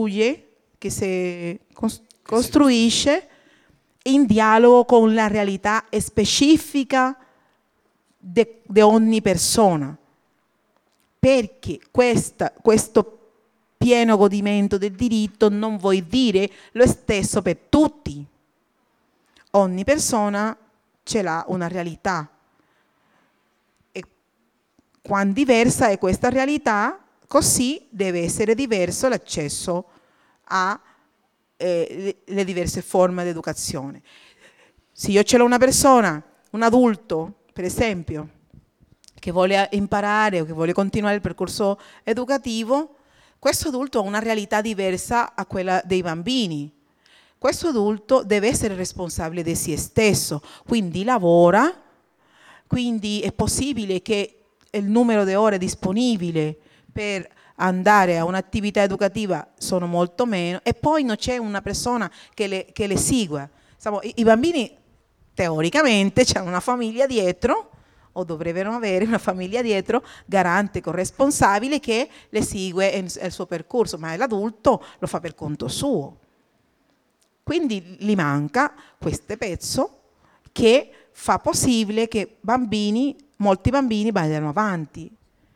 costruisce in dialogo con la realtà specifica di ogni persona, perché questo pieno godimento del diritto non vuol dire lo stesso per tutti. Ogni persona ce l'ha una realtà e quando diversa è questa realtà, così deve essere diverso l'accesso le diverse forme di educazione. Se io ce l'ho una persona, un adulto, per esempio, che vuole imparare o che vuole continuare il percorso educativo, questo adulto ha una realtà diversa a quella dei bambini. Questo adulto deve essere responsabile di se stesso, quindi lavora, quindi è possibile che il numero di ore disponibili per andare a un'attività educativa sono molto meno, e poi non c'è una persona che le segua. I bambini teoricamente hanno una famiglia dietro, o dovrebbero avere una famiglia dietro, garante, corresponsabile, che le segue il suo percorso, ma l'adulto lo fa per conto suo. Quindi gli manca questo pezzo che fa possibile che molti bambini vadano avanti.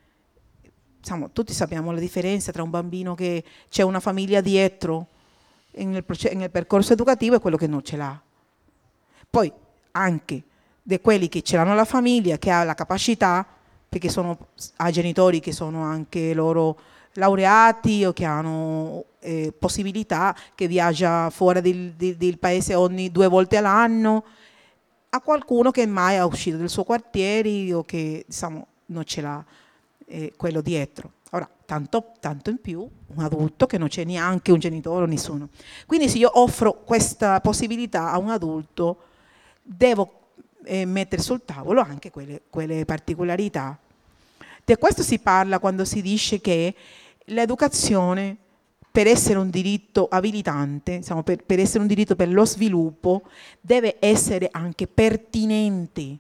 Tutti sappiamo la differenza tra un bambino che c'è una famiglia dietro nel percorso educativo e quello che non ce l'ha. Poi anche di quelli che ce l'hanno la famiglia, che ha la capacità, perché ha genitori che sono anche loro laureati o che hanno possibilità, che viaggia fuori del paese ogni 2 volte all'anno, a qualcuno che mai è uscito del suo quartiere o che non ce l'ha quello dietro. Ora, tanto in più un adulto che non c'è neanche un genitore o nessuno. Quindi se io offro questa possibilità a un adulto, devo mettere sul tavolo anche quelle particolarità. Di questo si parla quando si dice che l'educazione, per essere un diritto abilitante, per essere un diritto per lo sviluppo, deve essere anche pertinente.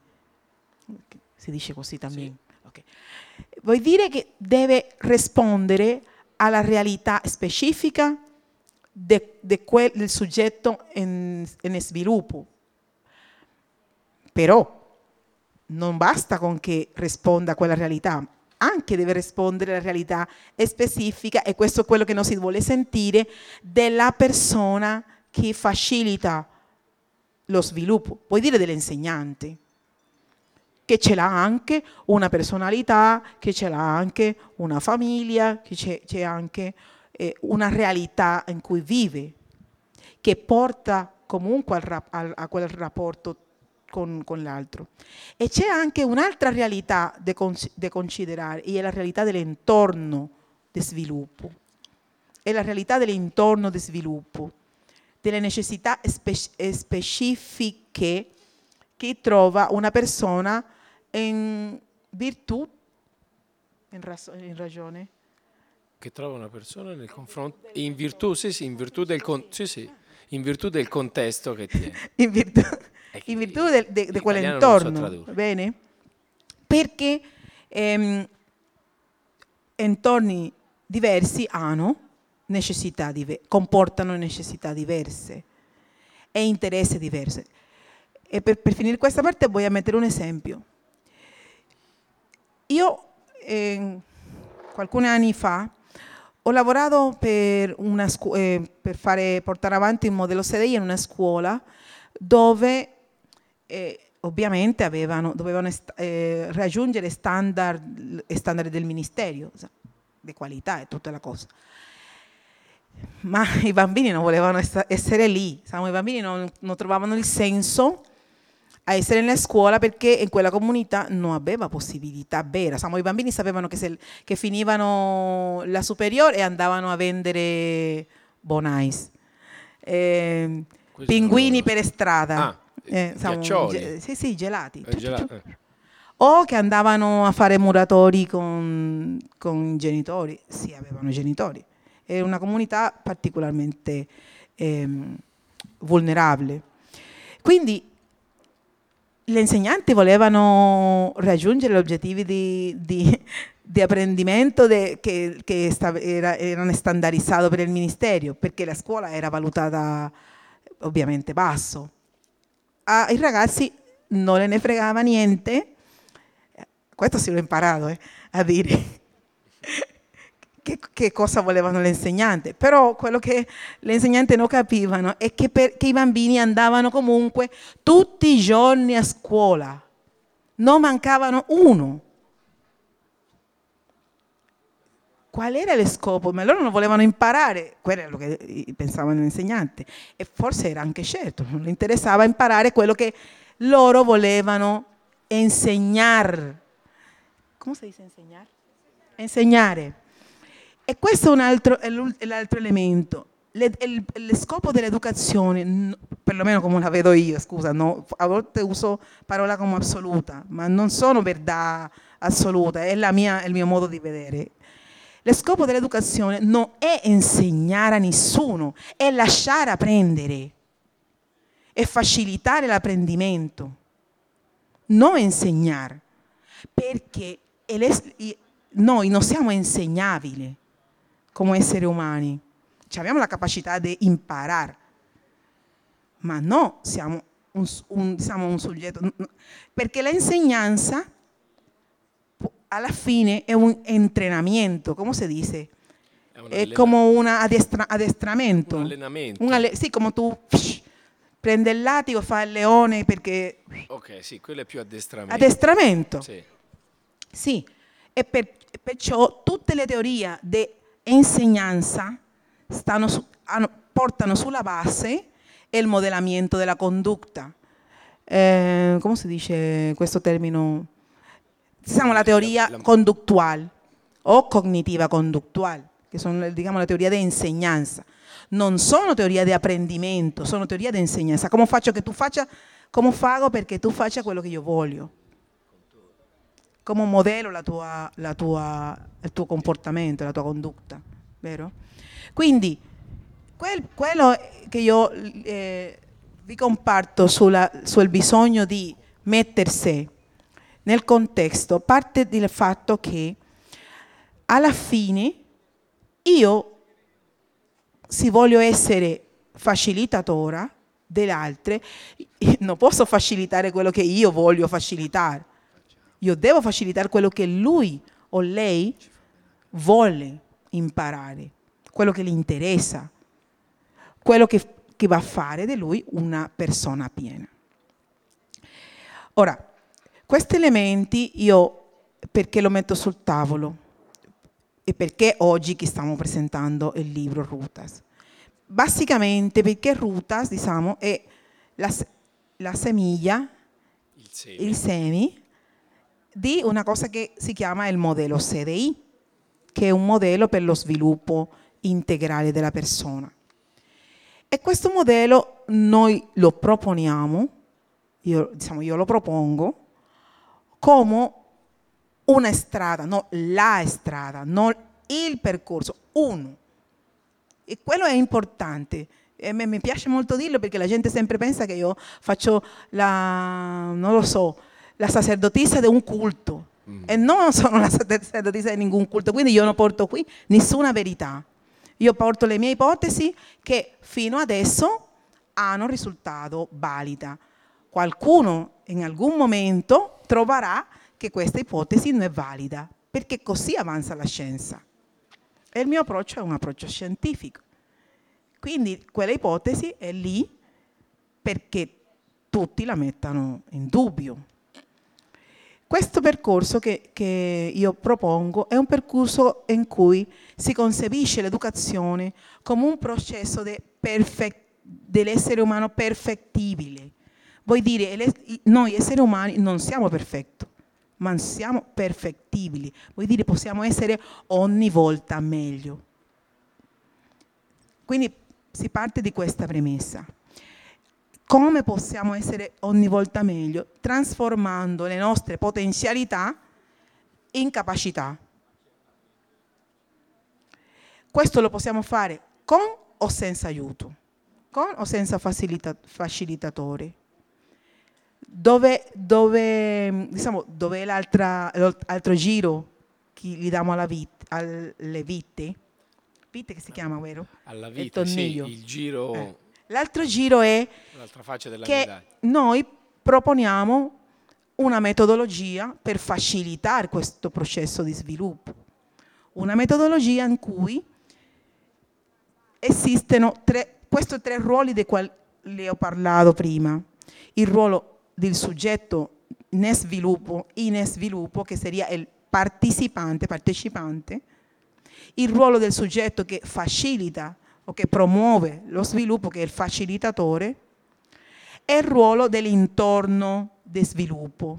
Si dice così también. Sì. Okay. Vuol dire che deve rispondere alla realtà specifica del soggetto in sviluppo. Però non basta con che risponda a quella realtà, anche deve rispondere alla realtà specifica, e questo è quello che non si vuole sentire, della persona che facilita lo sviluppo, vuol dire dell'insegnante, che ce l'ha anche una personalità, che ce l'ha anche una famiglia, che c'è anche una realtà in cui vive, che porta comunque a quel rapporto con l'altro. E c'è anche un'altra realtà da considerare, e è la realtà dell'entorno di sviluppo. È la realtà dell'entorno di sviluppo, delle necessità specifiche che trova una persona in virtù, in ragione. Che trova una persona nel confronto, in virtù del contesto che tiene. in virtù di quell'entorno, va bene? Perché entorni diversi comportano necessità diverse e interessi diversi. E per finire questa parte voglio mettere un esempio. Io qualcuni anni fa ho lavorato per portare avanti il modello SEDEI in una scuola dove ovviamente dovevano raggiungere standard del Ministero di qualità e tutta la cosa. Ma i bambini non volevano essere lì, i bambini non trovavano il senso a essere nella scuola, perché in quella comunità non aveva possibilità vera. I bambini sapevano che finivano la superiore e andavano a vendere bonais, pinguini per strada, sì, gelati. O che andavano a fare muratori con i genitori, sì, avevano genitori. Era una comunità particolarmente vulnerabile. Quindi gli insegnanti volevano raggiungere gli obiettivi di apprendimento che erano standardizzati per il Ministero, perché la scuola era valutata ovviamente basso. Ai ragazzi non ne fregava niente, questo si l'ho imparato a dire, che cosa volevano l'insegnante. Però quello che le insegnanti non capivano è che i bambini andavano comunque tutti i giorni a scuola, non mancavano uno. qual era lo scopo? Ma loro non volevano imparare, quello è quello che pensavano l'insegnante, e forse era anche certo, non gli interessava imparare quello che loro volevano insegnare. Come si dice insegnare? Insegnare. E questo è l'altro elemento. Lo scopo dell'educazione, perlomeno come la vedo io, scusa, no, a volte uso parola come assoluta, ma non sono verità assoluta, è il mio modo di vedere. Lo scopo dell'educazione non è insegnare a nessuno, è lasciare apprendere, è facilitare l'apprendimento, non insegnare, perché noi non siamo insegnabili come esseri umani. Abbiamo la capacità di imparare, ma no, siamo un soggetto, perché l'insegnanza alla fine è un allenamento, come si dice? È come un addestramento. Un allenamento. Sì, come tu prendi il latigo, fai il leone perché... Ok, sì, quello è più addestramento. Addestramento. Sì. Sì, e perciò tutte le teorie di insegnanza portano sulla base il modellamento della condotta. Come si dice questo termine? Diciamo la teoria conduttuale o cognitiva conduttuale, che sono, diciamo, la teoria di insegnanza. Non sono teoria di apprendimento, sono teoria di insegnanza. Come faccio che tu faccia, come fago perché tu faccia quello che io voglio. Come modello il tuo comportamento, la tua condotta, vero? Quindi quello che io vi comparto sul bisogno di mettersi nel contesto parte dal fatto che alla fine io, se voglio essere facilitatore delle altre, non posso facilitare quello che io voglio facilitare. Io devo facilitare quello che lui o lei vuole imparare, quello che gli interessa, quello che va a fare di lui una persona piena. Ora, questi elementi io perché lo metto sul tavolo e perché oggi che stiamo presentando il libro Rutas? Basicamente perché Rutas, diciamo, è la semiglia, il semi di una cosa che si chiama il modello CDI, che è un modello per lo sviluppo integrale della persona. E questo modello noi lo proponiamo, io lo propongo, come una strada, non la strada, non il percorso, uno. E quello è importante. E mi piace molto dirlo perché la gente sempre pensa che io faccio non lo so, la sacerdotessa di un culto. E non sono la sacerdotessa di nessun culto, quindi io non porto qui nessuna verità. Io porto le mie ipotesi che fino adesso hanno risultato valide. Qualcuno in alcun momento troverà che questa ipotesi non è valida, perché così avanza la scienza. E il mio approccio è un approccio scientifico. Quindi quella ipotesi è lì perché tutti la mettano in dubbio. Questo percorso che io propongo è un percorso in cui si concepisce l'educazione come un processo dell'essere umano perfettibile. Vuol dire, noi esseri umani non siamo perfetti, ma siamo perfettibili. Vuol dire, possiamo essere ogni volta meglio. Quindi si parte di questa premessa. Come possiamo essere ogni volta meglio? Trasformando le nostre potenzialità in capacità. Questo lo possiamo fare con o senza aiuto, con o senza facilitatore. Dove è l'altro giro che gli diamo alle vite? Vite che si chiama, vero? Alla vita, sì, il giro... L'altro giro è che noi proponiamo una metodologia per facilitare questo processo di sviluppo. Una metodologia in cui esistono questi tre ruoli dei quali le ho parlato prima. Il ruolo del soggetto in sviluppo, che seria il partecipante, il ruolo del soggetto che facilita o che promuove lo sviluppo, che è il facilitatore, e il ruolo dell'intorno di sviluppo.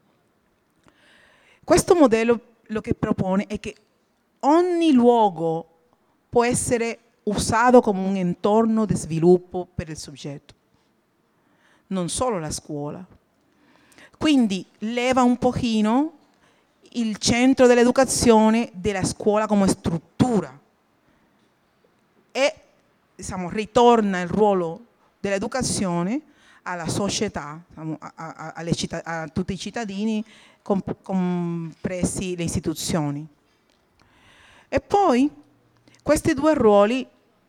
Questo modello lo che propone è che ogni luogo può essere usato come un entorno di sviluppo per il soggetto, non solo la scuola. Quindi leva un pochino il centro dell'educazione della scuola come struttura e ritorna il ruolo dell'educazione alla società, a tutti i cittadini, compresi le istituzioni. E poi questi due ruoli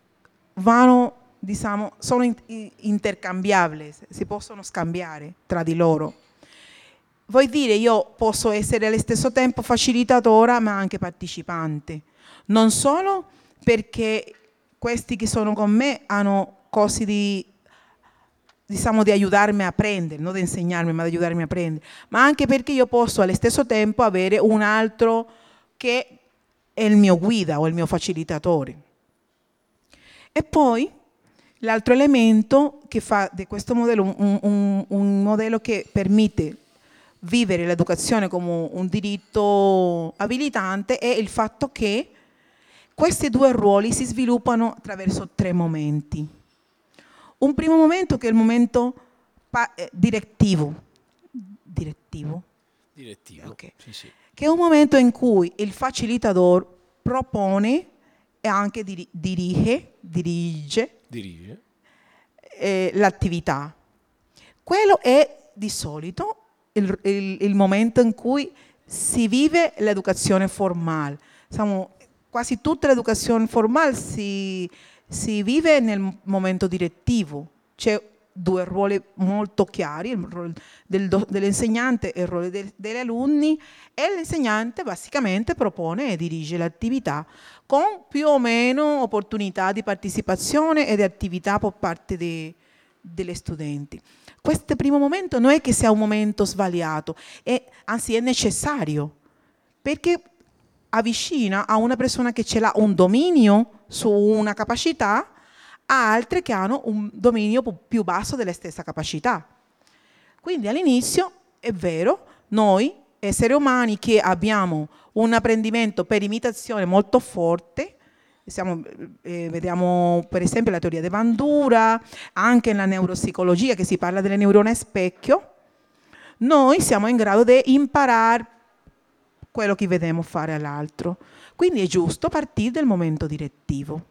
sono intercambiabili, si possono scambiare tra di loro. Vuol dire, io posso essere allo stesso tempo facilitatore ma anche partecipante, non solo perché questi che sono con me hanno cose di aiutarmi a apprendere, non di insegnarmi ma di aiutarmi a apprendere, ma anche perché io posso allo stesso tempo avere un altro che è il mio guida o il mio facilitatore. E poi l'altro elemento che fa di questo modello un modello che permette vivere l'educazione come un diritto abilitante è il fatto che questi due ruoli si sviluppano attraverso 3 momenti. Un primo momento che è il momento direttivo. Direttivo? Direttivo, okay. sì. Che è un momento in cui il facilitatore propone e anche dirige l'attività. Quello è di solito il momento in cui si vive l'educazione formale. Quasi tutta l'educazione formale si vive nel momento direttivo. C'è 2 ruoli molto chiari, il ruolo dell'insegnante e il ruolo degli alunni, e l'insegnante basicamente propone e dirige l'attività con più o meno opportunità di partecipazione e di attività per parte degli studenti. Questo primo momento non è che sia un momento sbagliato, anzi è necessario, perché avvicina a una persona che ce l'ha un dominio su una capacità a altre che hanno un dominio più basso della stessa capacità. Quindi all'inizio è vero, noi esseri umani che abbiamo un apprendimento per imitazione molto forte, vediamo per esempio la teoria di Bandura, anche nella neuropsicologia che si parla delle neurone specchio, noi siamo in grado di imparare quello che vediamo fare all'altro. Quindi è giusto partire dal momento direttivo.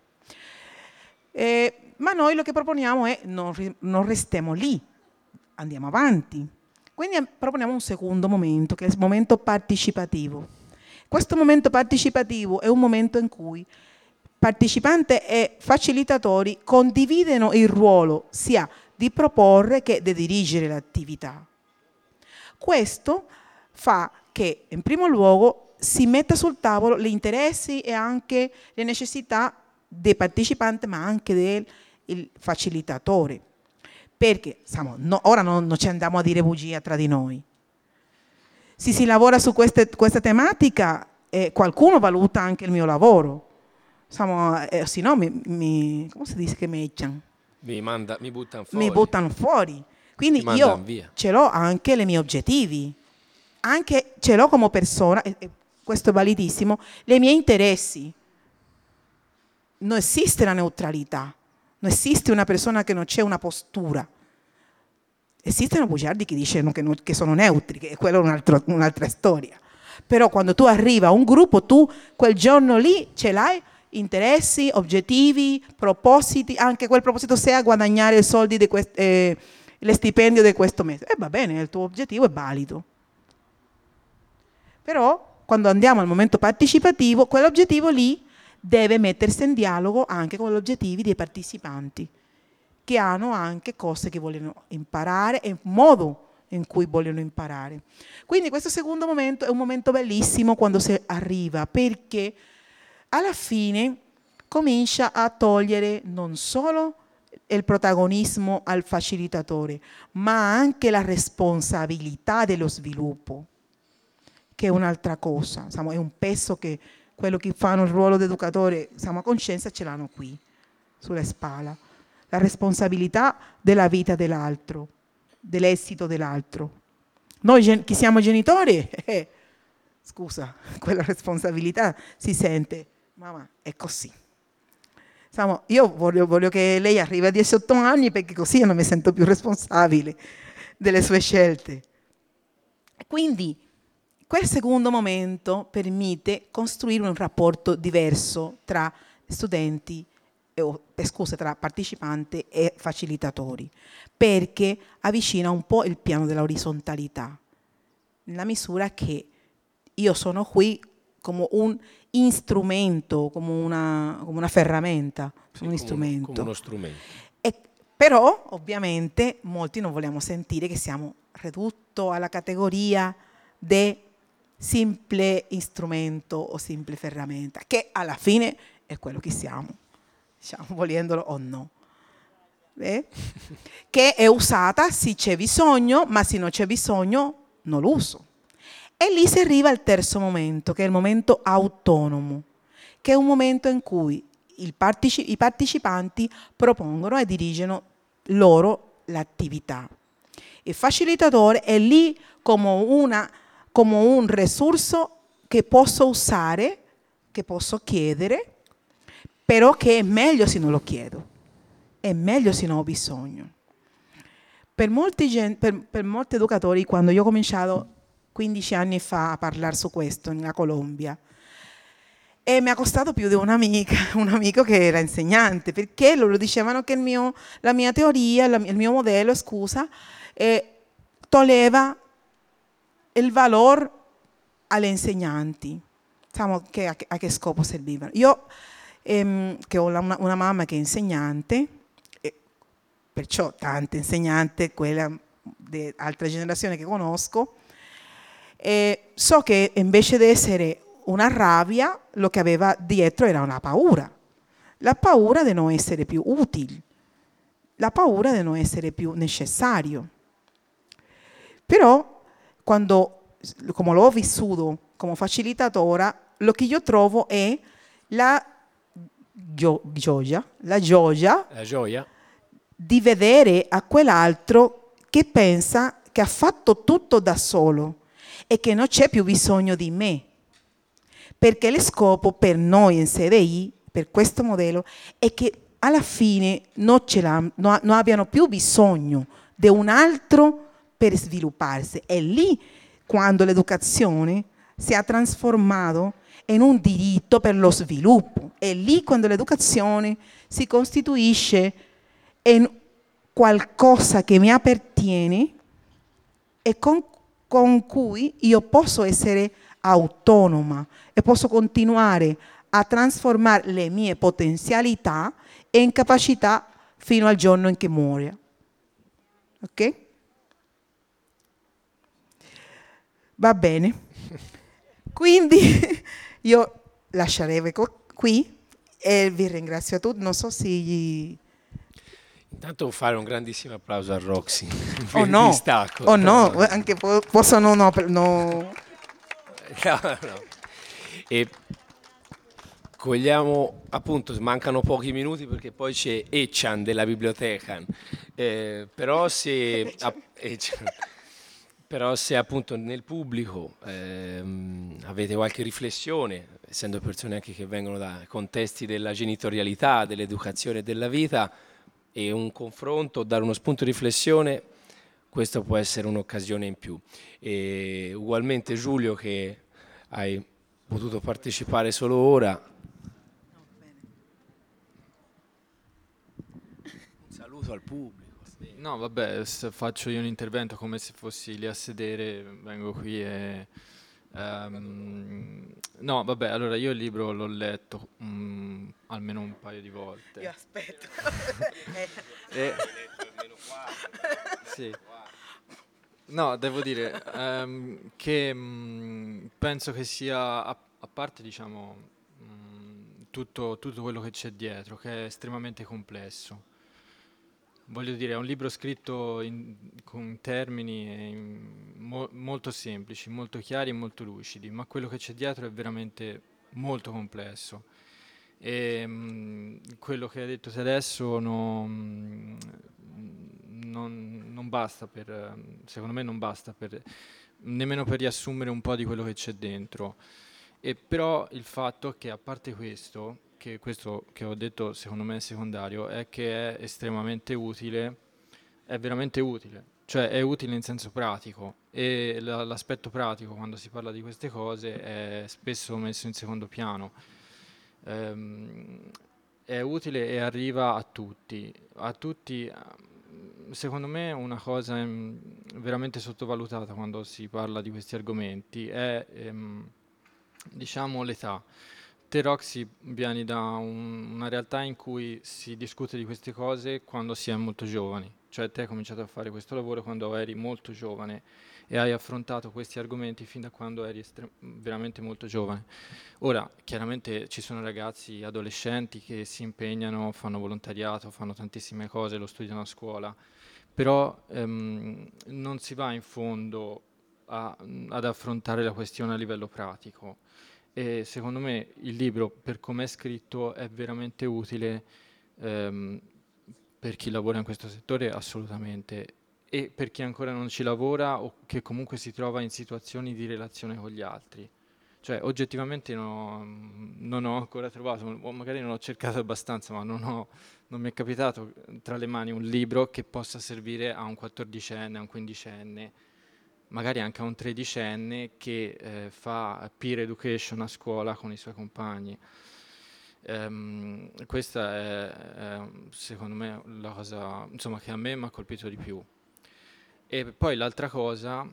Ma noi lo che proponiamo è non restiamo lì, andiamo avanti. Quindi proponiamo un secondo momento, che è il momento partecipativo. Questo momento partecipativo è un momento in cui partecipanti e facilitatori condividono il ruolo sia di proporre che di dirigere l'attività. Questo fa che, in primo luogo, si metta sul tavolo gli interessi e anche le necessità dei partecipanti, ma anche del facilitatore. Perché ora non ci andiamo a dire bugie tra di noi. Se si lavora su questa tematica, qualcuno valuta anche il mio lavoro. Se no, come si dice che mi ecciano? Mi buttano fuori. Mi buttano fuori. Quindi io via. Ce l'ho anche i miei obiettivi, anche ce l'ho come persona, e questo è validissimo, i miei interessi. Non esiste la neutralità, non esiste una persona che non c'è una postura. Esistono bugiardi che dicono che sono neutri, che quella è un'altra storia. Però quando tu arrivi a un gruppo, tu quel giorno lì ce l'hai interessi, obiettivi, propositi, anche quel proposito sia guadagnare i soldi lo stipendio di questo mese. E va bene, il tuo obiettivo è valido. Però quando andiamo al momento partecipativo, quell'obiettivo lì deve mettersi in dialogo anche con gli obiettivi dei partecipanti, che hanno anche cose che vogliono imparare e il modo in cui vogliono imparare. Quindi questo secondo momento è un momento bellissimo quando si arriva, perché alla fine comincia a togliere non solo il protagonismo al facilitatore, ma anche la responsabilità dello sviluppo, che è un'altra cosa. È un peso che quello che fanno il ruolo di educatore, siamo a coscienza, ce l'hanno qui, sulle spalle. La responsabilità della vita dell'altro, dell'esito dell'altro. Noi che siamo genitori, scusa, quella responsabilità si sente, mamma, è così. Insomma, io voglio che lei arrivi a 18 anni perché così io non mi sento più responsabile delle sue scelte. Quindi quel secondo momento permette costruire un rapporto diverso tra studenti, tra partecipanti e facilitatori, perché avvicina un po' il piano della orизontalità, nella misura che io sono qui come un strumento, come una ferramenta, Sì, un strumento. come uno strumento. Però ovviamente molti non vogliamo sentire che siamo ridotti alla categoria di simple strumento o simple ferramenta, che alla fine è quello che siamo, diciamo, volendolo o no. Che è usata se c'è bisogno, ma se non c'è bisogno non lo uso. E lì si arriva al terzo momento, che è il momento autonomo, che è un momento in cui i partecipanti propongono e dirigono loro l'attività. Il facilitatore è lì come un risorso che posso usare, che posso chiedere, però che è meglio se non lo chiedo, è meglio se non ho bisogno. Per molti educatori, quando io ho cominciato 15 anni fa a parlare su questo nella Colombia, e mi ha costato più di un amico che era insegnante, perché loro dicevano che la mia teoria, il mio modello, toglieva il valore agli insegnanti. Diciamo a che scopo servivano. Io, che ho una mamma che è insegnante, perciò tante insegnanti, quella di altre generazioni che conosco, so che invece di essere una rabbia, lo che aveva dietro era una paura. La paura di non essere più utile, la paura di non essere più necessario. Però, come l'ho vissuto come facilitatore, lo che io trovo è la gioia di vedere a quell'altro che pensa che ha fatto tutto da solo e che non c'è più bisogno di me. Perché lo scopo per noi in CDI, per questo modello, è che alla fine non abbiano più bisogno di un altro per svilupparsi. È lì quando l'educazione si è trasformato in un diritto per lo sviluppo. È lì quando l'educazione si costituisce in qualcosa che mi appartiene e con cui io posso essere autonoma e posso continuare a trasformare le mie potenzialità in capacità fino al giorno in cui muoio. Ok? Va bene. Quindi io lascerei qui e vi ringrazio a tutti. Non so se... Intanto fare un grandissimo applauso a Roxy. Oh no, anche posso no. No. E cogliamo, appunto, mancano pochi minuti perché poi c'è Echan della biblioteca, però se appunto nel pubblico avete qualche riflessione, essendo persone anche che vengono da contesti della genitorialità, dell'educazione e della vita, e un confronto, dare uno spunto di riflessione, questo può essere un'occasione in più. E ugualmente Giulio, che hai potuto partecipare solo ora, un saluto al pubblico. No, vabbè, faccio io un intervento come se fossi lì a sedere, vengo qui e... no, vabbè, allora io il libro l'ho letto almeno un paio di volte. Io aspetto. Sì. No, devo dire che penso che sia, a parte diciamo tutto quello che c'è dietro, che è estremamente complesso. Voglio dire, è un libro scritto con termini molto semplici, molto chiari e molto lucidi, ma quello che c'è dietro è veramente molto complesso. E quello che hai detto te adesso non basta secondo me non basta nemmeno per riassumere un po' di quello che c'è dentro. E però il fatto che, a parte questo che ho detto secondo me è secondario, è che è estremamente utile, è veramente utile, cioè è utile in senso pratico, e l'aspetto pratico quando si parla di queste cose è spesso messo in secondo piano. Ehm, è utile e arriva a tutti. Secondo me una cosa veramente sottovalutata quando si parla di questi argomenti è diciamo l'età. Te, Roxy, vieni da una realtà in cui si discute di queste cose quando si è molto giovani, cioè te hai cominciato a fare questo lavoro quando eri molto giovane e hai affrontato questi argomenti fin da quando eri veramente molto giovane. Ora, chiaramente ci sono ragazzi, adolescenti che si impegnano, fanno volontariato, fanno tantissime cose, lo studiano a scuola, però non si va in fondo ad affrontare la questione a livello pratico. E secondo me il libro, per come è scritto, è veramente utile ehm, per chi lavora in questo settore, assolutamente, e per chi ancora non ci lavora o che comunque si trova in situazioni di relazione con gli altri. Cioè, oggettivamente non ho ancora trovato, o magari non ho cercato abbastanza, ma non mi è capitato tra le mani un libro che possa servire a un 14enne, a un 15enne, magari anche a un 13enne che fa peer education a scuola con i suoi compagni. Questa è, secondo me la cosa, insomma, che a me mi ha colpito di più. E poi l'altra cosa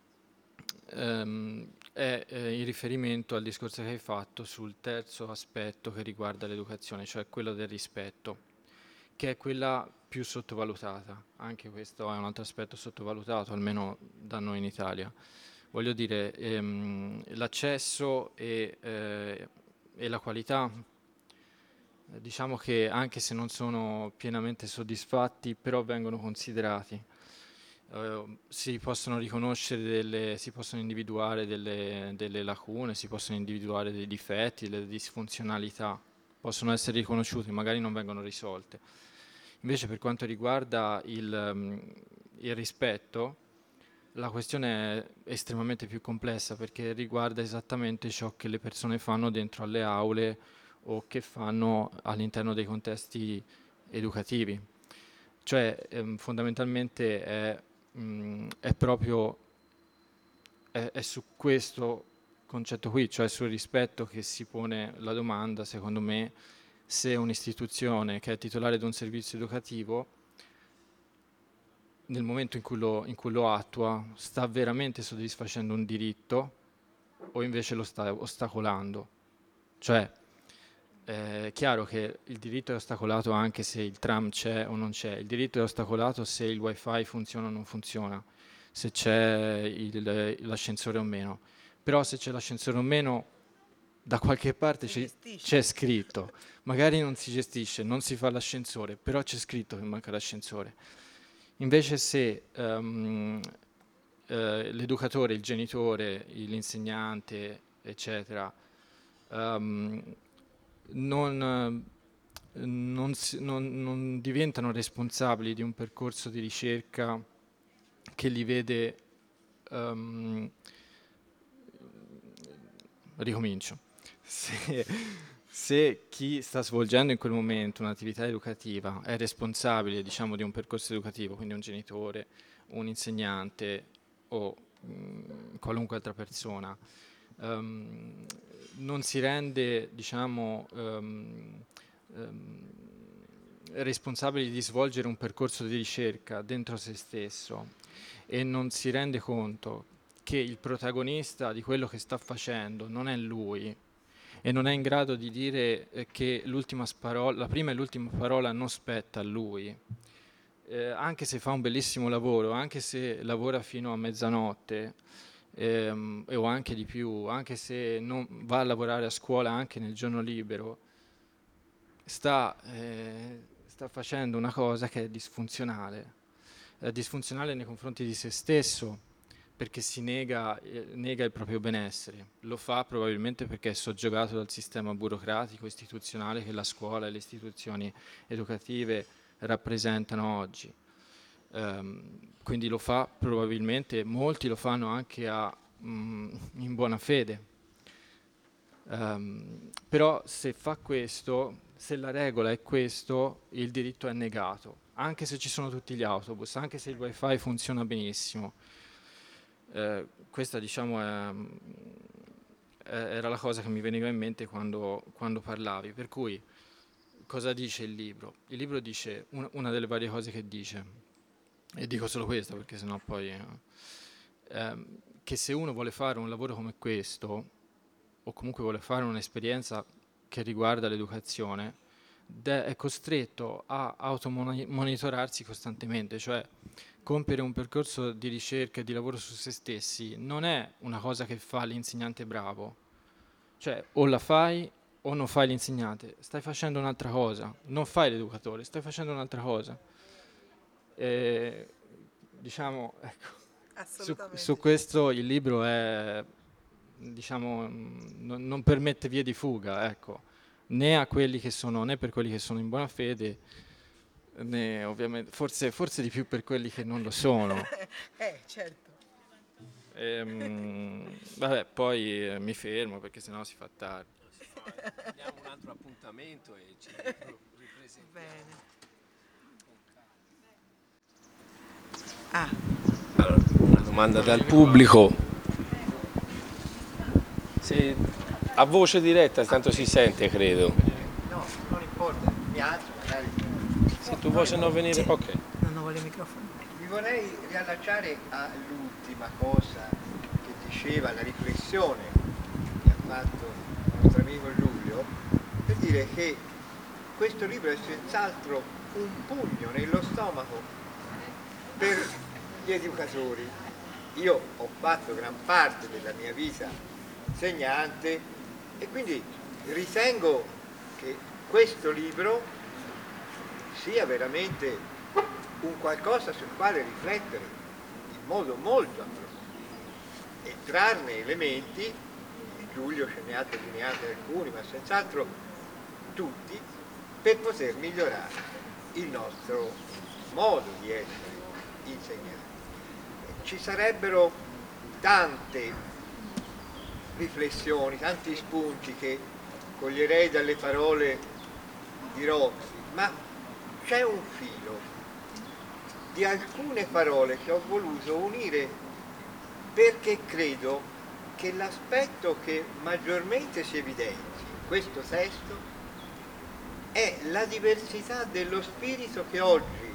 è il riferimento al discorso che hai fatto sul terzo aspetto che riguarda l'educazione, cioè quello del rispetto, che è quella più sottovalutata. Anche questo è un altro aspetto sottovalutato, almeno da noi in Italia. Voglio dire, l'accesso e la qualità, diciamo che anche se non sono pienamente soddisfatti, però vengono considerati. Si possono riconoscere si possono individuare delle lacune, si possono individuare dei difetti, delle disfunzionalità, possono essere riconosciuti, magari non vengono risolte. Invece per quanto riguarda il rispetto, la questione è estremamente più complessa perché riguarda esattamente ciò che le persone fanno dentro alle aule o che fanno all'interno dei contesti educativi. Cioè, fondamentalmente è proprio è su questo concetto qui, cioè sul rispetto, che si pone la domanda, secondo me, se un'istituzione che è titolare di un servizio educativo, nel momento in cui lo attua, sta veramente soddisfacendo un diritto o invece lo sta ostacolando. Cioè, è chiaro che il diritto è ostacolato anche se il tram c'è o non c'è, il diritto è ostacolato se il wifi funziona o non funziona, se c'è l'ascensore o meno. Però se c'è l'ascensore o meno, da qualche parte c'è scritto, magari non si gestisce, non si fa l'ascensore, però c'è scritto che manca l'ascensore. Invece se l'educatore, il genitore, l'insegnante, eccetera, ehm, non diventano responsabili di un percorso di ricerca che li vede, ehm, ricomincio, se, se chi sta svolgendo in quel momento un'attività educativa è responsabile, diciamo, di un percorso educativo, quindi un genitore, un insegnante o qualunque altra persona, non si rende, diciamo, responsabile di svolgere un percorso di ricerca dentro se stesso e non si rende conto che il protagonista di quello che sta facendo non è lui e non è in grado di dire che la prima e l'ultima parola non spetta a lui, anche se fa un bellissimo lavoro, anche se lavora fino a mezzanotte o anche di più, anche se non va a lavorare a scuola anche nel giorno libero, sta facendo una cosa che è disfunzionale nei confronti di se stesso, perché si nega il proprio benessere. Lo fa probabilmente perché è soggiogato dal sistema burocratico, istituzionale che la scuola e le istituzioni educative rappresentano oggi. Quindi lo fa probabilmente, molti lo fanno anche in buona fede. Però se fa questo, se la regola è questo, il diritto è negato, anche se ci sono tutti gli autobus, anche se il wifi funziona benissimo. Questa, diciamo, era la cosa che mi veniva in mente quando parlavi. Per cui, cosa dice il libro? Il libro dice, una delle varie cose che dice, e dico solo questa perché sennò poi... che se uno vuole fare un lavoro come questo, o comunque vuole fare un'esperienza che riguarda l'educazione, è costretto a automonitorarsi costantemente, cioè compiere un percorso di ricerca e di lavoro su se stessi non è una cosa che fa l'insegnante bravo, cioè o la fai o non fai l'insegnante, stai facendo un'altra cosa, non fai l'educatore, stai facendo un'altra cosa. Diciamo, ecco, su questo il libro è, diciamo, non permette vie di fuga, ecco, né a quelli che sono, né per quelli che sono in buona fede, né ovviamente, forse di più per quelli che non lo sono. Certo. Vabbè, poi mi fermo perché sennò si fa tardi. Abbiamo un altro appuntamento e ci ripresentiamo. Bene. Allora, una domanda dal pubblico. Se, a voce diretta, tanto si sente, credo. No, non importa, mi alzo magari. Se tu vuoi non venire, ok. Non vuole il microfono. Mi vorrei riallacciare all'ultima cosa che diceva, la riflessione che ha fatto il nostro amico Giulio, per dire che questo libro è senz'altro un pugno nello stomaco per gli educatori. Io ho fatto gran parte della mia vita insegnante e quindi ritengo che questo libro sia veramente un qualcosa sul quale riflettere in modo molto approfondito e trarne elementi, Giulio ce ne ha delineati alcuni, ma senz'altro tutti, per poter migliorare il nostro modo di essere insegnanti. Ci sarebbero tante riflessioni, tanti spunti che coglierei dalle parole di Roxy, ma c'è un filo di alcune parole che ho voluto unire perché credo che l'aspetto che maggiormente si evidenzia in questo testo è la diversità dello spirito che oggi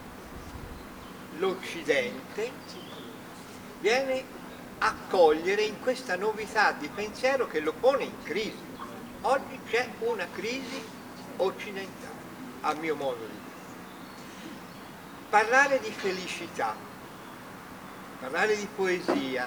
l'Occidente viene a cogliere in questa novità di pensiero che lo pone in crisi. Oggi c'è una crisi occidentale, a mio modo di dire. Parlare di felicità, parlare di poesia,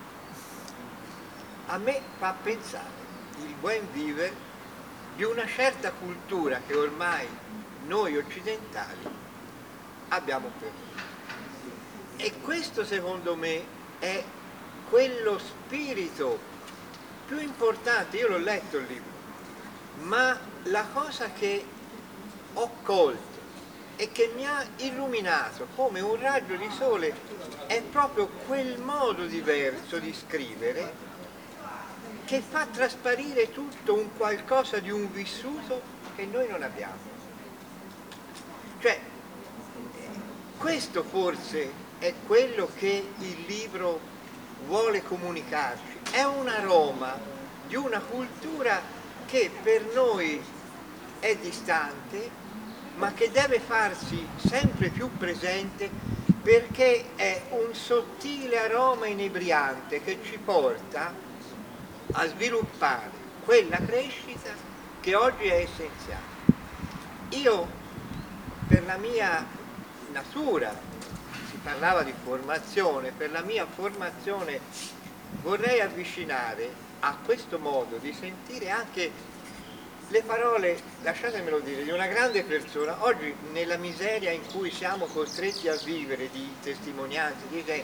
a me fa pensare il buon vivere di una certa cultura che ormai noi occidentali abbiamo perduto. E questo secondo me è quello spirito più importante, io l'ho letto il libro, ma la cosa che ho colto e che mi ha illuminato come un raggio di sole è proprio quel modo diverso di scrivere che fa trasparire tutto un qualcosa di un vissuto che noi non abbiamo. Cioè, questo forse è quello che il libro vuole comunicarci, è un aroma di una cultura che per noi è distante, ma che deve farsi sempre più presente perché è un sottile aroma inebriante che ci porta a sviluppare quella crescita che oggi è essenziale. Io, per la mia natura, si parlava di formazione, per la mia formazione vorrei avvicinare a questo modo di sentire anche le parole, lasciatemelo dire, di una grande persona. Oggi nella miseria in cui siamo costretti a vivere di testimonianze, di gente,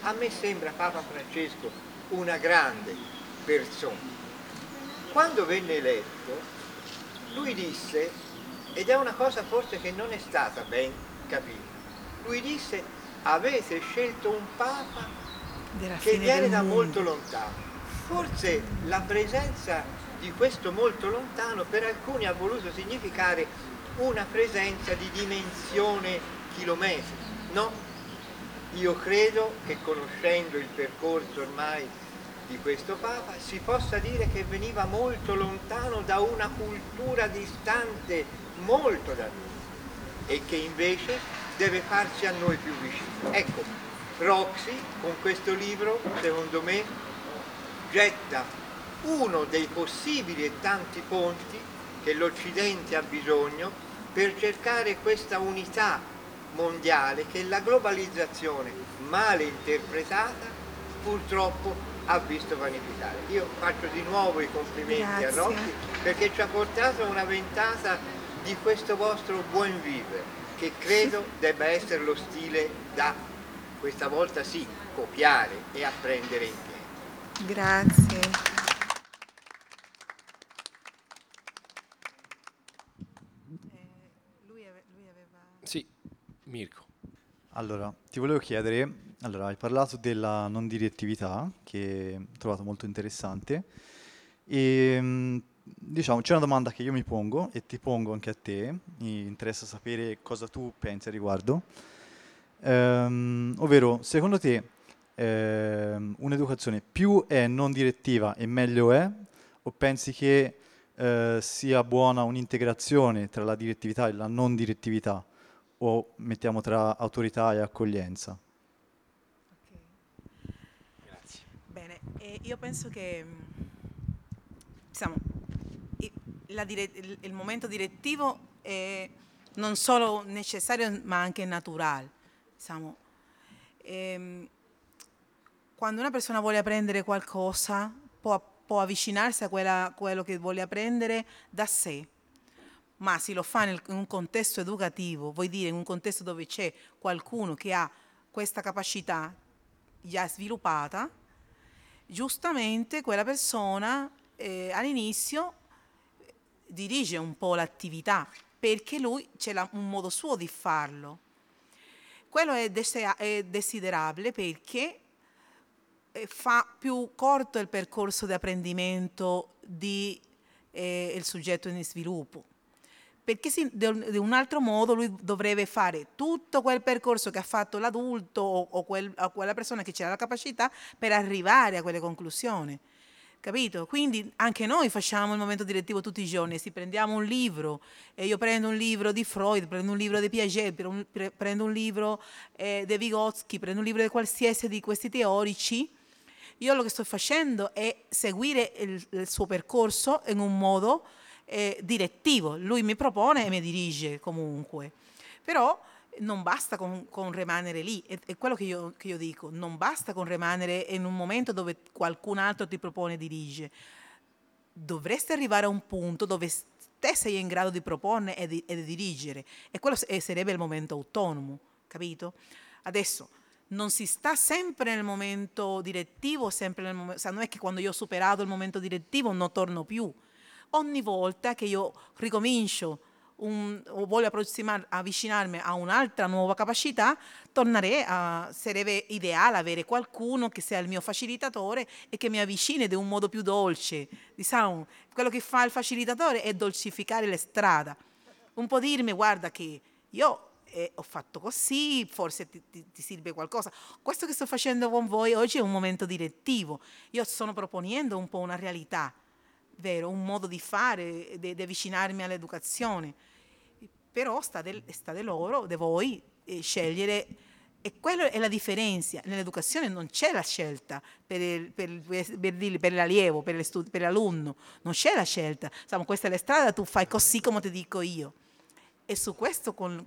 A me sembra Papa Francesco una grande persona. Quando venne eletto, lui disse, ed è una cosa forse che non è stata ben capita, lui disse: avete scelto un Papa che viene da molto lontano. Forse la presenza di questo molto lontano per alcuni ha voluto significare una presenza di dimensione chilometrica. No, io credo che conoscendo il percorso ormai di questo Papa si possa dire che veniva molto lontano da una cultura distante molto da noi e che invece deve farsi a noi più vicino. Ecco, Roxy con questo libro, secondo me, getta uno dei possibili e tanti ponti che l'Occidente ha bisogno per cercare questa unità mondiale che la globalizzazione male interpretata purtroppo ha visto vanificare. Io faccio di nuovo i complimenti a Roxy perché ci ha portato una ventata di questo vostro buon vivere, che credo debba essere lo stile da, questa volta sì, copiare e apprendere in pieno. Grazie. Lui aveva... Sì, Mirko. Allora, ti volevo chiedere, hai parlato della non direttività, che ho trovato molto interessante, e diciamo c'è una domanda che io mi pongo e ti pongo anche a te, mi interessa sapere cosa tu pensi a riguardo, ovvero, secondo te un'educazione più è non direttiva e meglio è, o pensi che sia buona un'integrazione tra la direttività e la non direttività? O mettiamo tra autorità e accoglienza? Grazie. Bene, io penso che diciamo, il momento direttivo è non solo necessario ma anche naturale. Diciamo, quando una persona vuole apprendere qualcosa può avvicinarsi a quello che vuole apprendere da sé. Ma se lo fa in un contesto educativo, vuol dire in un contesto dove c'è qualcuno che ha questa capacità già sviluppata, giustamente quella persona all'inizio dirige un po' l'attività, perché lui c'è un modo suo di farlo. Quello è desiderabile perché fa più corto il percorso di apprendimento del soggetto in sviluppo. Perché di un altro modo lui dovrebbe fare tutto quel percorso che ha fatto l'adulto o quella persona che c'ha la capacità per arrivare a quelle conclusioni, capito? Quindi anche noi facciamo il momento direttivo tutti i giorni, se prendiamo un libro, e io prendo un libro di Freud, prendo un libro di Piaget, prendo un libro di Vygotsky, prendo un libro di qualsiasi di questi teorici, io lo che sto facendo è seguire il suo percorso in un modo direttivo, lui mi propone e mi dirige comunque, però non basta con rimanere lì, è quello che io dico, non basta con rimanere in un momento dove qualcun altro ti propone e dirige, dovresti arrivare a un punto dove te sei in grado di proporre e di dirigere, e quello sarebbe il momento autonomo, capito? Adesso non si sta sempre nel momento direttivo, sempre nel momento, non è che quando io ho superato il momento direttivo non torno più. Ogni volta che io ricomincio o voglio avvicinarmi a un'altra nuova capacità, sarebbe ideale avere qualcuno che sia il mio facilitatore e che mi avvicini di un modo più dolce. Diciamo, quello che fa il facilitatore è dolcificare le strade. Un po' dirmi, guarda che io ho fatto così, forse ti serve qualcosa. Questo che sto facendo con voi oggi è un momento direttivo. Io sto proponendo un po' una realtà, vero, un modo di fare, di avvicinarmi all'educazione, però sta di loro, di voi, scegliere, e quella è la differenza. Nell'educazione non c'è la scelta per l'allievo, per l'alunno, non c'è la scelta. Insomma, questa è la strada, tu fai così come ti dico io. E su questo con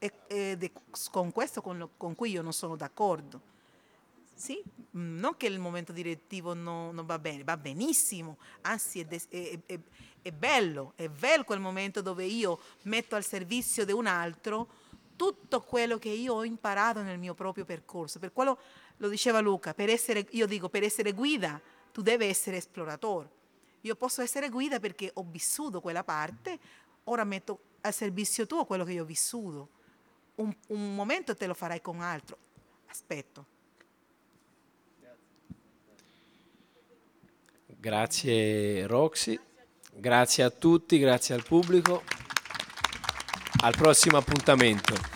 cui io non sono d'accordo. Sì, non che il momento direttivo non va bene, va benissimo, anzi è bello quel momento dove io metto al servizio di un altro tutto quello che io ho imparato nel mio proprio percorso. Per quello Lo diceva Luca, io dico, per essere guida tu devi essere esploratore. Io posso essere guida perché ho vissuto quella parte, ora metto al servizio tuo quello che io ho vissuto. Un momento te lo farai con altro. Aspetto. Grazie Roxy, grazie a tutti, grazie al pubblico. Al prossimo appuntamento.